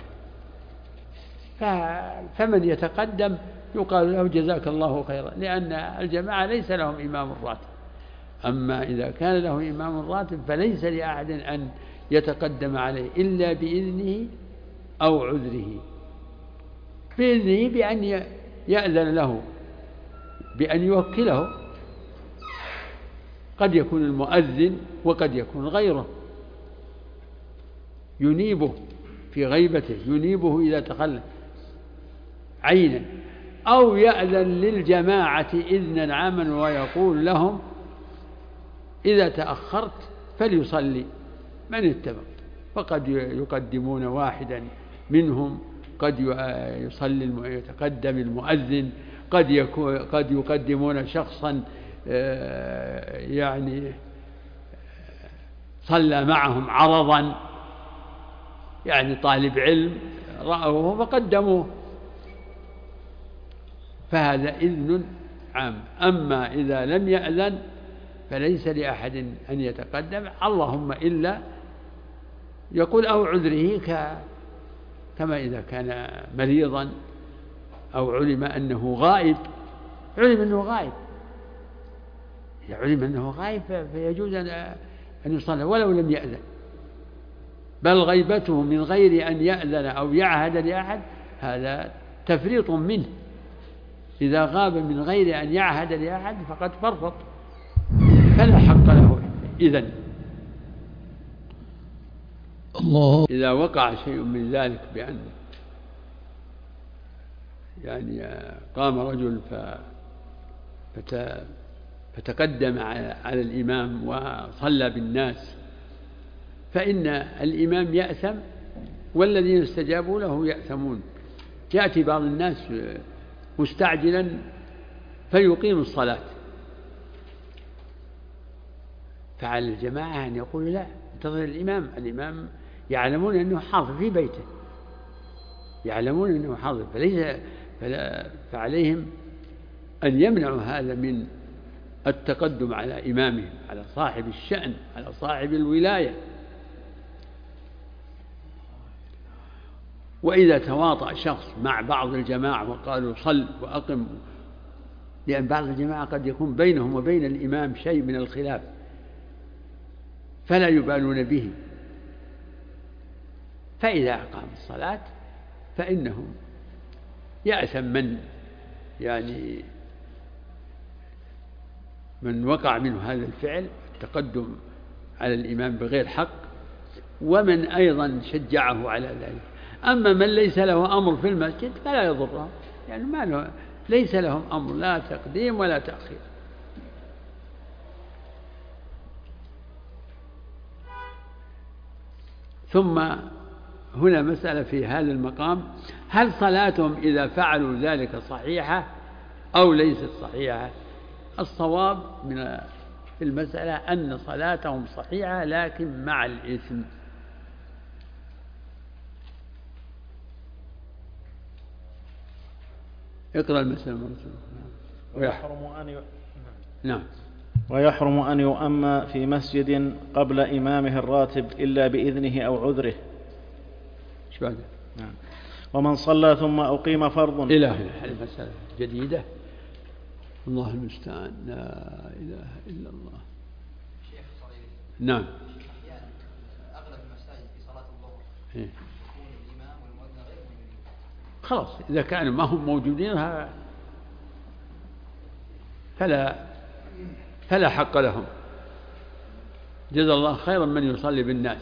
فمن يتقدم يقال له جزاك الله خيرا، لأن الجماعة ليس لهم إمام راتب. أما إذا كان له إمام راتب فليس لأحد أن يتقدم عليه إلا بإذنه أو عذره. بإذنه بأن يأذن له، بأن يوكله، قد يكون المؤذن وقد يكون غيره ينيبه في غيبته، ينيبه إذا تخلف عينا، أو يأذن للجماعة إذنا عاما ويقول لهم إذا تأخرت فليصلي من اتبع، فقد يقدمون واحدا منهم، قد يصلي يتقدم المؤذن، قد قد يقدمون شخصا يعني صلى معهم عرضا، يعني طالب علم رأوه فقدموه، فهذا إذن عام. أما إذا لم يأذن فليس لأحد أن يتقدم، اللهم إلا يقول أو عذره، كما إذا كان مريضا أو علم أنه غائب، علم أنه غائب إذا علم أنه غائب فيجوز أن يصلي ولو لم يأذن، بل غيبته من غير أن يأذن أو يعهد لأحد هذا تفريط منه. إذا غاب من غير أن يعهد لأحد فقد فرط، فلا حق له إذن. الله إذا وقع شيء من ذلك بأن يعني قام رجل فتقدم على الإمام وصلى بالناس، فإن الإمام يأثم والذين استجابوا له يأثمون. يأتي بعض الناس مستعجلا فيقيم الصلاة، فعلى الجماعة أن يقولوا لا، انتظر الإمام، الإمام يعلمون أنه حاضر في بيته، يعلمون أنه حاضر، فليس فعليهم أن يمنعوا هذا من التقدم على إمامهم، على صاحب الشأن، على صاحب الولاية. وإذا تواطأ شخص مع بعض الجماعة وقالوا صل وأقم، لأن بعض الجماعة قد يكون بينهم وبين الإمام شيء من الخلاف فلا يبالون به، فإذا أقام الصلاة فإنهم يأثم من يعني من وقع منه هذا الفعل، التقدم على الإمام بغير حق، ومن أيضا شجعه على ذلك. أما من ليس له أمر في المسجد فلا يضره، يعني ما له ليس لهم أمر، لا تقديم ولا تأخير. ثم هنا مسألة في هذا المقام، هل صلاتهم إذا فعلوا ذلك صحيحة أو ليست صحيحة؟ الصواب من في المسألة أن صلاتهم صحيحة لكن مع الإثم. اقرأ المسألة. ويحرم أن ي... نعم. ويحرم أن يؤم في مسجد قبل إمامه الراتب إلا بإذنه أو عذره. ايش بعد؟ نعم. ومن صلى ثم أقيم فرض. إلى هنا المسألة جديدة، الله المستعان، لا إله إلا الله. شيخ صغير. نعم. أحيانا أغلب المساجد في صلاة الظهر إيه؟ يكون الإمام والمؤذن غير موجودين. خلاص إذا كانوا ما هم موجودين فلا فلا حق لهم. جزا الله خيرا من يصلي بالناس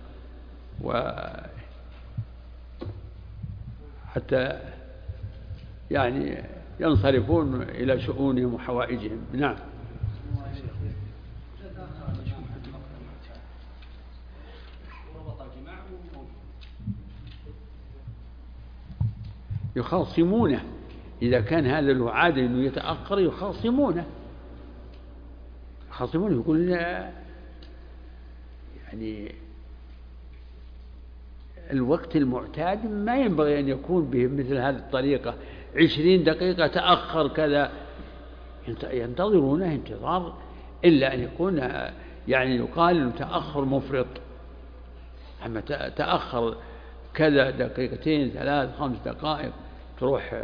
وحتى يعني ينصرفون إلى شؤونهم وحوائجهم. نعم. يخاصمونه إذا كان هذا له عادة أنه يتأخر، يخاصمونه يخاصمونه يقول يعني الوقت المعتاد ما ينبغي أن يكون به مثل هذه الطريقة، عشرين دقيقة تأخر كذا، ينتظرونه انتظار إلا أن يكون يعني يقال أنه تأخر مفرط. أما تأخر كذا دقيقتين ثلاث خمس دقائق تروح،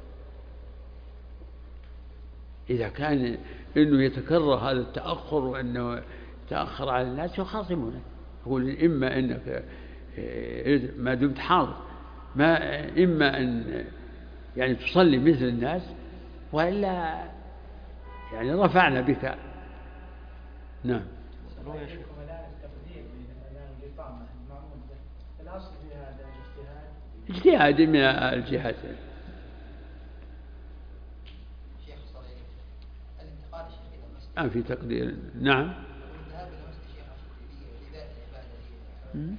إذا كان أنه يتكرر هذا التأخر وأنه تأخر على الناس يخاصمونه، يقول إما أنك ما دمت حاضر، ما إما أن يعني تصلي مثل الناس وإلا يعني رفعنا بك. نعم. اجتهاد من الجهات. شيخ صغير. الانتقال الشيخ إلى المسجد. ما في تقدير. نعم. الذهاب إلى المسجد شيخ لذات العبادة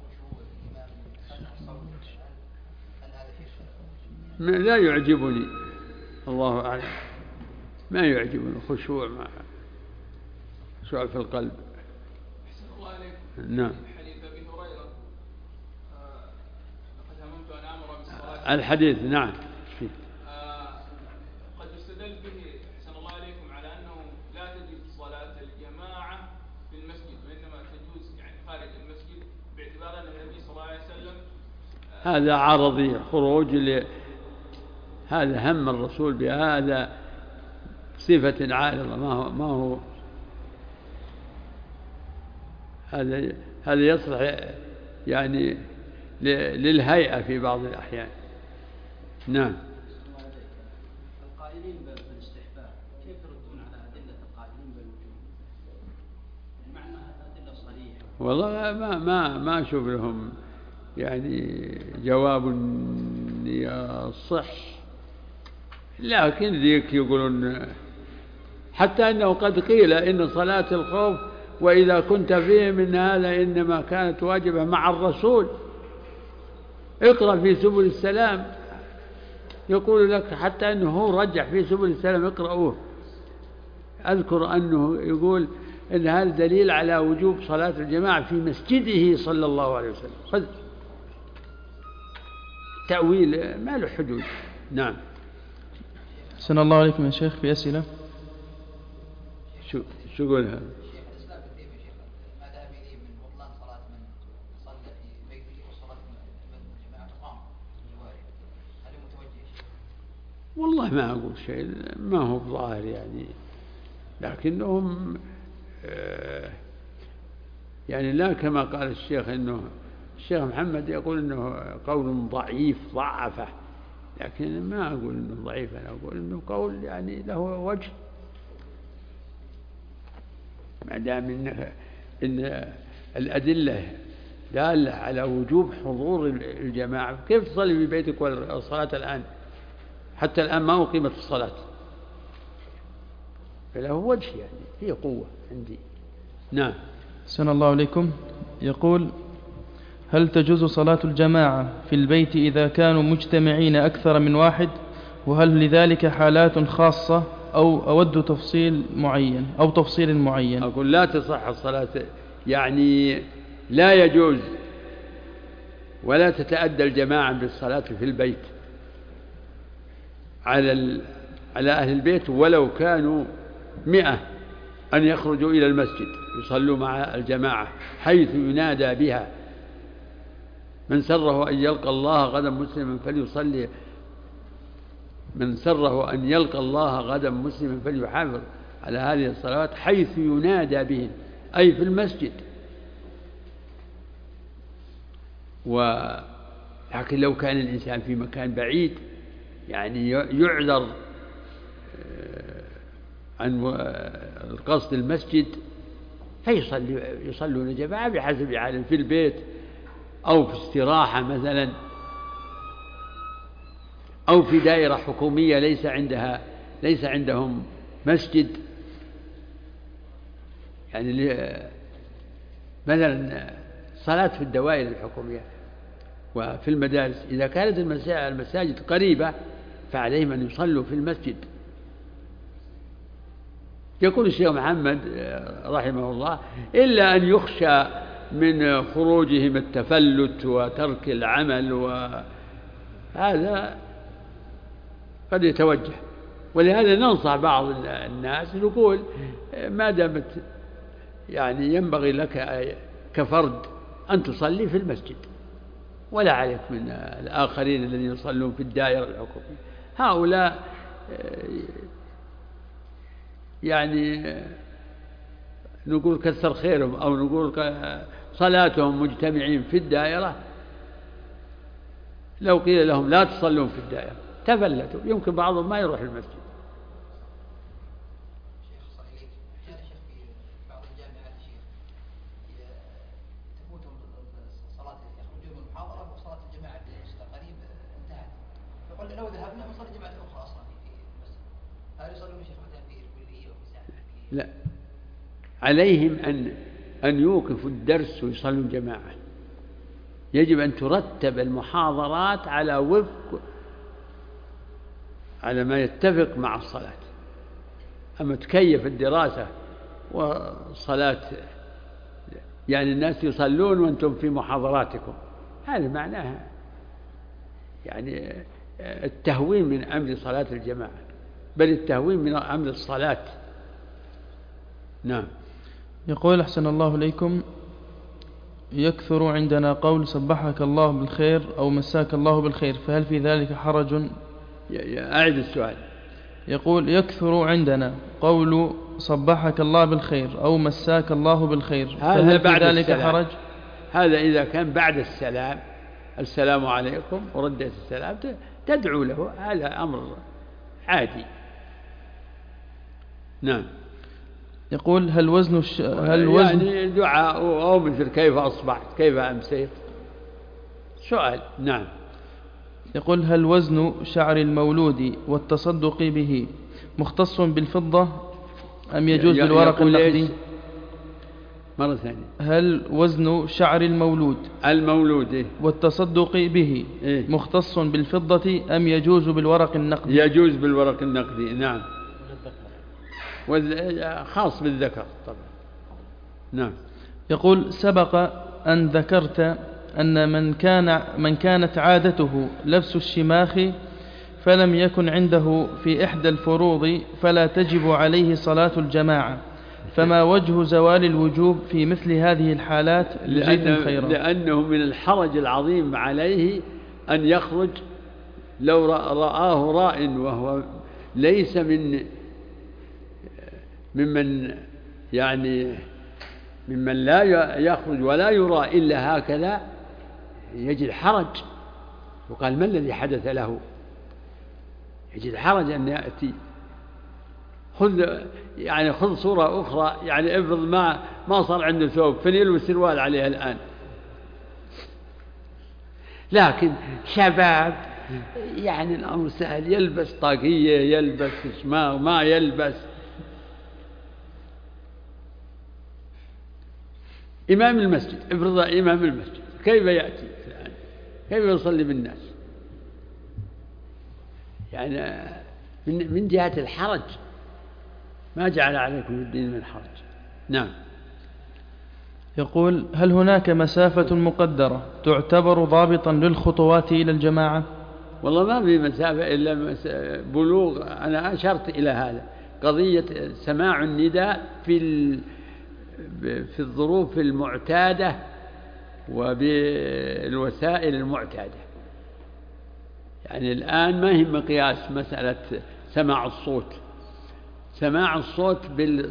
لا يعجبني، الله أعلم، ما يعجبني الخشوع مع خشوع في القلب. نعم. الحديث نعم فيه. قد استدل به أحسن الله عليكم على أنه لا تجوز صلاة الجماعة في المسجد وإنما تجوز يعني خارج المسجد، باعتبار أن النبي صلى الله عليه وسلم هذا عرضي خروج ل... هذا هم الرسول بهذا صفة عارضة، ما هو ما هو هذا هذا يصلح يعني ل... للهيئة في بعض الأحيان. نعم. القائلين بالاستحباب كيف يردون على أدلة القائلين بالوجوب؟ معنى أدلة صريحة. والله ما ما ما أشوف لهم يعني جواب يصح، لكن ذيك يقولون حتى أنه قد قيل إن صلاة الخوف وإذا كنت فيه من هذا إنما كانت واجبة مع الرسول. اقرأ في سبل السلام يقول لك حتى أنه هو رجع في سبل السلام اقرأوه. أذكر أنه يقول إن هذا دليل على وجوب صلاة الجماعة في مسجده صلى الله عليه وسلم. خذ تأويل ما له حدود. نعم. أحسن الله عليكم يا شيخ، في أسئلة. شو شو يقول هذا؟ شيخ الإسلام كثير يا شيخ ما ذهب إليه من بطلان صلاة من صلى في بيته وصلاة من الجماعة تقام الجواري، هل متوجه شيخ؟ والله ما أقول شيء، ما هو ظاهر يعني، لكنهم يعني لا كما قال الشيخ إنه الشيخ محمد يقول إنه قول ضعيف ضعفه، لكن ما أقول إنه ضعيف، أنا أقول إنه قول يعني له وجه، ما دام إن إن الأدلة دالة على وجوب حضور الجماعة، كيف تصلي في بيتك والصلاة الآن حتى الآن ما أقيمت الصلاة؟ فله وجه يعني، فيه قوة عندي. نعم. أحسن الله عليكم. يقول: هل تجوز صلاة الجماعة في البيت إذا كانوا مجتمعين أكثر من واحد؟ وهل لذلك حالات خاصة أو أود تفصيل معين أو تفصيل معين؟ أقول لا تصح الصلاة، يعني لا يجوز ولا تتأدى الجماعة بالصلاة في البيت على على أهل البيت ولو كانوا مئة أن يخرجوا إلى المسجد يصلوا مع الجماعة، حيث ينادى بها: من سره أن يلقى الله غدا مسلما فليصلي من سره أن يلقى الله غدا مسلما فليحافظ على هذه الصلوات حيث ينادى بهم، أي في المسجد. ولكن لو كان الإنسان في مكان بعيد يعني يعذر عن القصد المسجد فيصلي يصلون جماعة بحسب حالهم في البيت أو في استراحة مثلا أو في دائرة حكومية ليس عندها ليس عندهم مسجد، يعني مثلا صلاة في الدوائر الحكومية وفي المدارس. إذا كانت المساجد قريبة فعليهم أن يصلوا في المسجد. يقول الشيخ محمد رحمه الله: إلا أن يخشى من خروجهم التفلت وترك العمل، وهذا قد يتوجه. ولهذا ننصح بعض الناس نقول: ما دامت يعني ينبغي لك كفرد أن تصلي في المسجد، ولا عليك من الآخرين الذين يصلون في الدائرة الحكومية. هؤلاء يعني نقول كثر خيرهم أو نقول صلاتهم مجتمعين في الدائرة، لو قيل لهم لا تصلون في الدائرة تفلتوا، يمكن بعضهم ما يروح المسجد. شيخ صحيح أحيانا شيخ في بعض الجامعات شيخ تفوتهم صلاة، يخرجون من المحاضرة وصلاة الجماعة قريب انتهت، يقول لو ذهبنا نصلي جماعة أخرى أصلا في المسجد، هل يصلون شيخ مثلا في الكلية وفي ساعة؟ لا، عليهم أن أن يوقفوا الدرس ويصلوا جماعة. يجب أن ترتب المحاضرات على وفق على ما يتفق مع الصلاة. أما تكيف الدراسة والصلاة يعني الناس يصلون وأنتم في محاضراتكم، هذا معناها يعني التهوين من أمر صلاة الجماعة، بل التهوين من أمر الصلاة. نعم. يقول: أحسن الله إليكم، يكثر عندنا قول صبحك الله بالخير أو مساك الله بالخير، فهل في ذلك حرج؟ أعد السؤال. يقول: يكثر عندنا قول صبحك الله بالخير أو مساك الله بالخير، فهل في ذلك حرج؟ هذا إذا كان بعد السلام، السلام عليكم وردت السلام تدعو له، هذا أمر عادي. نعم. يقول: هل وزن الش... هل وزن يعني دعاء أو مثل كيف أصبحت كيف أمسيت، سؤال. نعم. يقول: هل وزن شعر المولود والتصدق به مختص بالفضة أم يجوز بالورق النقدي؟ مرة ثانية. هل وزن شعر المولود المولود إيه؟ والتصدق به إيه؟ مختص بالفضة أم يجوز بالورق النقدي؟ يجوز بالورق النقدي. نعم. خاص بالذكر طبعا. نعم. يقول: سبق أن ذكرت أن من كان من كانت عادته لبس الشماخ فلم يكن عنده في إحدى الفروض فلا تجب عليه صلاة الجماعة، فما وجه زوال الوجوب في مثل هذه الحالات؟ لأنه, لأنه من الحرج العظيم عليه أن يخرج لو رآه راء وهو ليس من ممن يعني ممن لا يخرج ولا يرى إلا هكذا، يجد حرج، وقال: ما الذي حدث له؟ يجد حرج أن يأتي. خذ يعني خذ صورة أخرى، يعني افرض ما ما صار عنده ثوب فليلبس سروال عليها الآن، لكن شباب يعني الأمر سهل، يلبس طاقية يلبس شماغ ما يلبس. إمام المسجد، افرض إمام المسجد كيف يأتي الآن؟ كيف يصلي بالناس؟ يعني من من جهة الحرج ما جعل عليكم في الدين من حرج. نعم. يقول: هل هناك مسافة مقدرة تعتبر ضابطا للخطوات إلى الجماعة؟ والله ما في مسافة إلا بلوغ. أنا أشرت إلى هذا، قضية سماع النداء في في الظروف المعتادة وبالوسائل المعتادة. يعني الآن ما هي مقياس مسألة سماع الصوت. سماع الصوت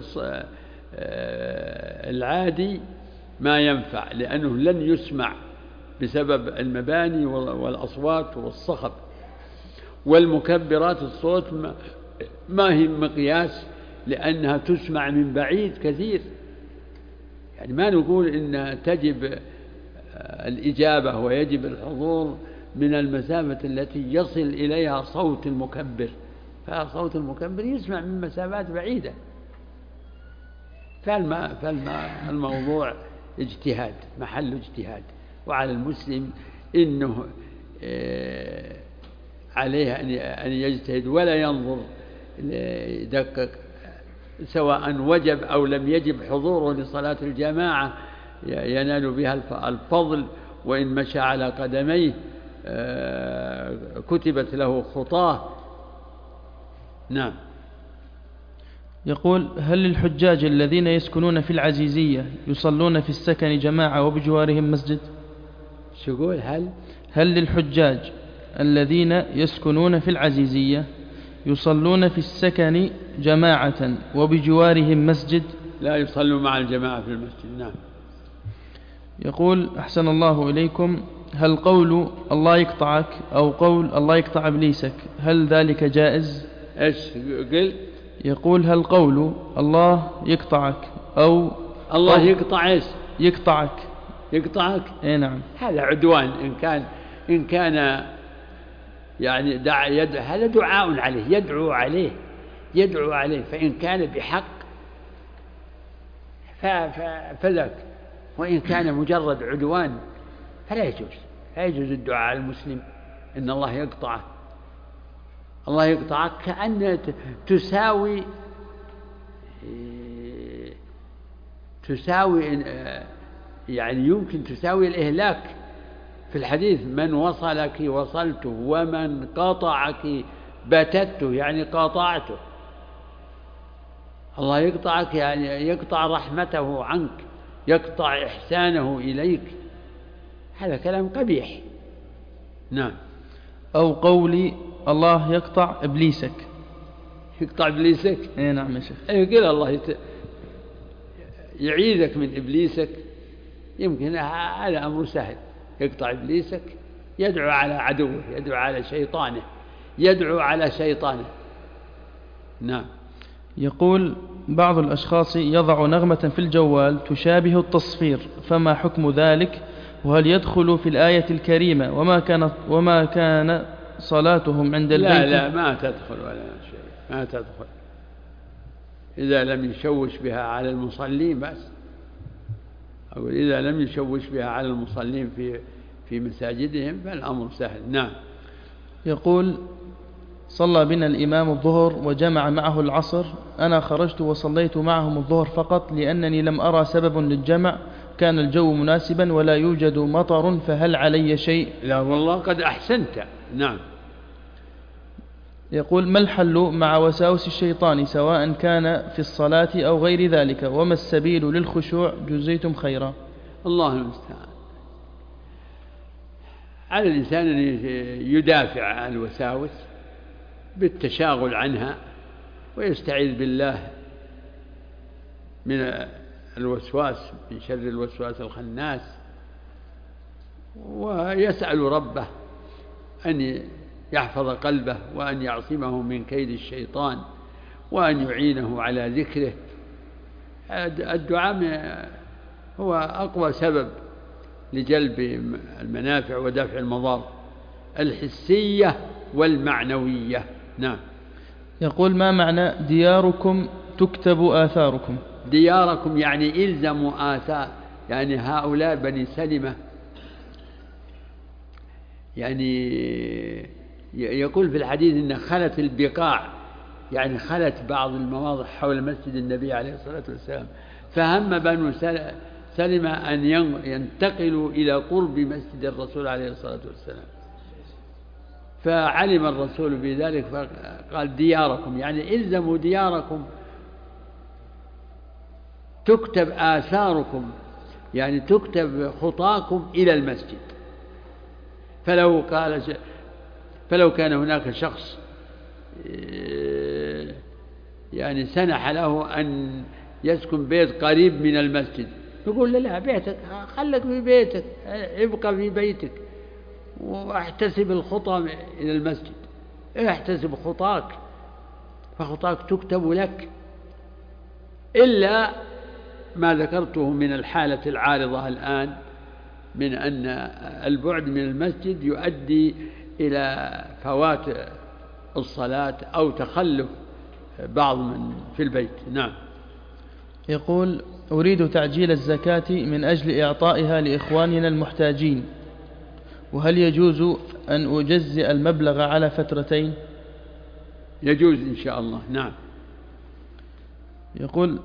بالعادي ما ينفع، لأنه لن يسمع بسبب المباني والأصوات والصخب، والمكبرات الصوت ما هي مقياس، لأنها تسمع من بعيد كثير. يعني ما نقول إن تجب الإجابة ويجب الحضور من المسافة التي يصل إليها صوت المكبر، فصوت المكبر يسمع من مسافات بعيدة. فالموضوع اجتهاد، محل اجتهاد، وعلى المسلم إنه عليه أن يجتهد ولا ينظر يدقق سواء وجب أو لم يجب حضوره لصلاة الجماعة، ينال بها الفضل، وإن مشى على قدميه كتبت له خطاه. نعم. يقول: هل للحجاج الذين يسكنون في العزيزية يصلون في السكن جماعة وبجوارهم مسجد؟ شو يقول؟ هل هل للحجاج الذين يسكنون في العزيزية يصلون في السكن جماعة وبجوارهم مسجد؟ لا يصلوا مع الجماعة في المسجد. نعم. يقول: أحسن الله إليكم، هل قول الله يقطعك أو قول الله يقطع إبليسك هل ذلك جائز؟ إيش قل؟ يقول: هل قول الله يقطعك أو الله يقطع إيش؟ يقطعك يقطعك؟ إيه نعم. هذا عدوان. إن كان إن كان يعني دع يدعو، هذا دعاء عليه، يدعو عليه يدعو عليه فإن كان بحق فذاك، وإن كان مجرد عدوان فلا يجوز. لا يجوز الدعاء على المسلم إن الله يقطعه. الله يقطعك كأن تساوي تساوي يعني يمكن تساوي الإهلاك. في الحديث: من وصلك وصلته ومن قطعك بتته، يعني قاطعته. الله يقطعك يعني يقطع رحمته عنك، يقطع إحسانه إليك. هذا كلام قبيح. نعم. أو قولي الله يقطع إبليسك. يقطع إبليسك؟ إيه نعم يا شيخ. أي قل الله يت... يعيذك من إبليسك. يمكن هذا أمر سهل. يقطع إبليسك، يدعو على عدوه، يدعو على شيطانه، يدعو على شيطانه. نعم. يقول: بعض الأشخاص يضع نغمة في الجوال تشابه التصفير، فما حكم ذلك؟ وهل يدخل في الآية الكريمة وما كانت وما كان صلاتهم عند البيت؟ لا لا ما تدخل ولا شيء، ما تدخل إذا لم يشوش بها على المصلين بس، أو إذا لم يشوش بها على المصلين في في مساجدهم فالأمر سهل. نعم. يقول: صلى بنا الإمام الظهر وجمع معه العصر، أنا خرجت وصليت معهم الظهر فقط لأنني لم أرى سبب للجمع، كان الجو مناسبا ولا يوجد مطر، فهل علي شيء؟ لا والله قد أحسنت. نعم. يقول: ما الحل مع وساوس الشيطان سواء كان في الصلاة أو غير ذلك، وما السبيل للخشوع؟ جزيتم خيرا. الله المستعان. على الإنسان أن يدافع عن الوساوس بالتشاغل عنها، ويستعيذ بالله من الوسواس، من شر الوسواس الخناس، ويسأل ربه أن يحفظ قلبه وأن يعصمه من كيد الشيطان وأن يعينه على ذكره. الدعاء هو أقوى سبب لجلب المنافع ودفع المضار الحسية والمعنوية. نعم. يقول: ما معنى دياركم تكتب آثاركم؟ دياركم يعني إلزموا آثار، يعني هؤلاء بني سلمة يعني يقول في الحديث إن خلت البقاع، يعني خلت بعض المواضع حول مسجد النبي عليه الصلاة والسلام، فهم بنو سلمة أن ينتقلوا إلى قرب مسجد الرسول عليه الصلاة والسلام، فعلم الرسول بذلك فقال دياركم، يعني إلزموا دياركم تكتب آثاركم، يعني تكتب خطاكم إلى المسجد. فلو قال فلو كان هناك شخص يعني سنح له أن يسكن بيت قريب من المسجد، يقول له لا، بيتك خلك في بيتك، ابقى في بيتك واحتسب الخطى إلى المسجد، احتسب خطاك، فخطاك تكتب لك، إلا ما ذكرته من الحالة العارضة الآن من أن البعد من المسجد يؤدي إلى فوات الصلاة أو تخلف بعض من في البيت. نعم. يقول: أريد تعجيل الزكاة من أجل إعطائها لإخواننا المحتاجين، وهل يجوز أن أجزئ المبلغ على فترتين؟ يجوز إن شاء الله. نعم. يقول: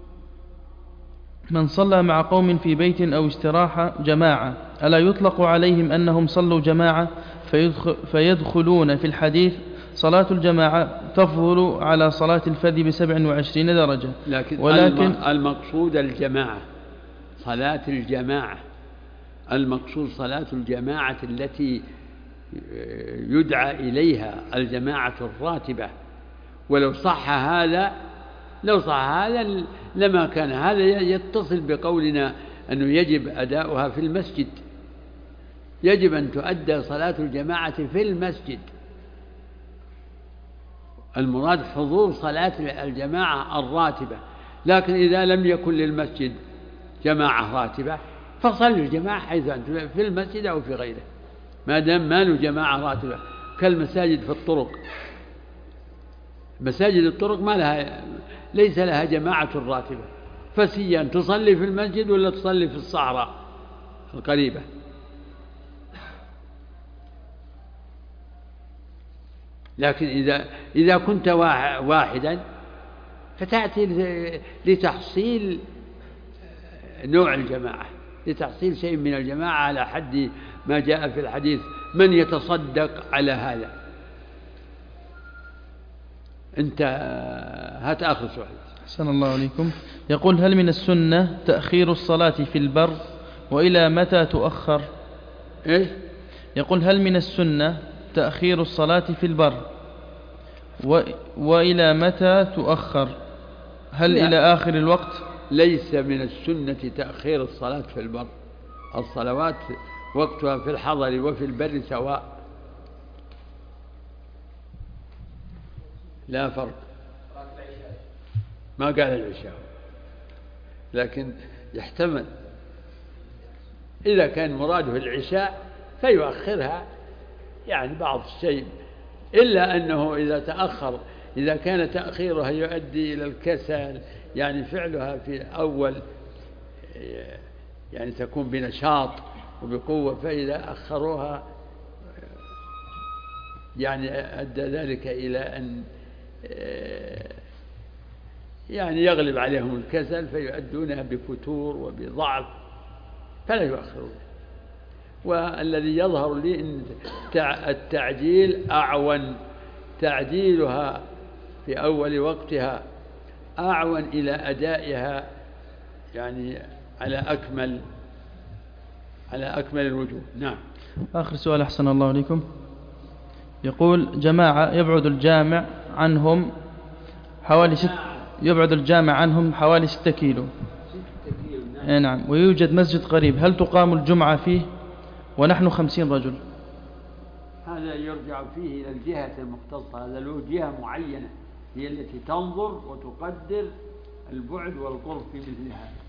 من صلى مع قوم في بيت أو استراحة جماعة، ألا يطلق عليهم أنهم صلوا جماعة فيدخلون في الحديث صلاة الجماعة تفضل على صلاة الفذ بسبع وعشرين درجة؟ لكن ولكن المقصود الجماعة، صلاة الجماعة، المقصود صلاة الجماعة التي يدعى إليها الجماعة الراتبة. ولو صح هذا لو صح هذا لما كان هذا يتصل بقولنا أنه يجب أداؤها في المسجد، يجب أن تؤدى صلاة الجماعة في المسجد. المراد حضور صلاة الجماعة الراتبة، لكن إذا لم يكن للمسجد جماعة راتبة فصل الجماعة حيث أنت، في المسجد أو في غيره، ما دام ما له جماعة راتبة، كالمساجد في الطرق. مساجد الطرق ما لها ليس لها جماعة راتبة، فسيا تصلي في المسجد ولا تصلي في الصحراء القريبة. لكن إذا إذا كنت واحدا فتأتي لتحصيل نوع الجماعة، لتحصيل شيء من الجماعة على حد ما جاء في الحديث: من يتصدق على هذا. أنت هات آخر سؤال. أحسن الله عليكم. يقول: هل من السنة تأخير الصلاة في البر، وإلى متى تؤخر؟ إيش؟ يقول: هل من السنة تأخير الصلاة في البر، و... وإلى متى تؤخر؟ هل لا. إلى آخر الوقت؟ ليس من السنة تأخير الصلاة في البر، الصلوات وقتها في الحضر وفي البر سواء، لا فرق. ما قال العشاء، لكن يحتمل إذا كان مراده العشاء فيؤخرها يعني بعض الشيء، إلا أنه إذا تأخر، إذا كان تأخيرها يؤدي إلى الكسل، يعني فعلها في أول يعني تكون بنشاط وبقوة، فإذا أخروها يعني أدى ذلك إلى أن يعني يغلب عليهم الكسل فيؤدونها بفتور وبضعف فلا يؤخرون. والذي يظهر لي أن التعجيل أعون، تعجيلها في أول وقتها أعون إلى أدائها يعني على أكمل على أكمل الوجوه. نعم. آخر سؤال أحسن الله عليكم. يقول: جماعة يبعد الجامع عنهم حوالي ست يبعد الجامع عنهم حوالي ستة كيلو. نعم. نعم. ويوجد مسجد قريب، هل تقام الجمعة فيه؟ ونحن خمسين رجل. هذا يرجع فيه إلى الجهة المختصة، هذا له جهة معينة هي التي تنظر وتقدر البعد والقرب في مثل هذا.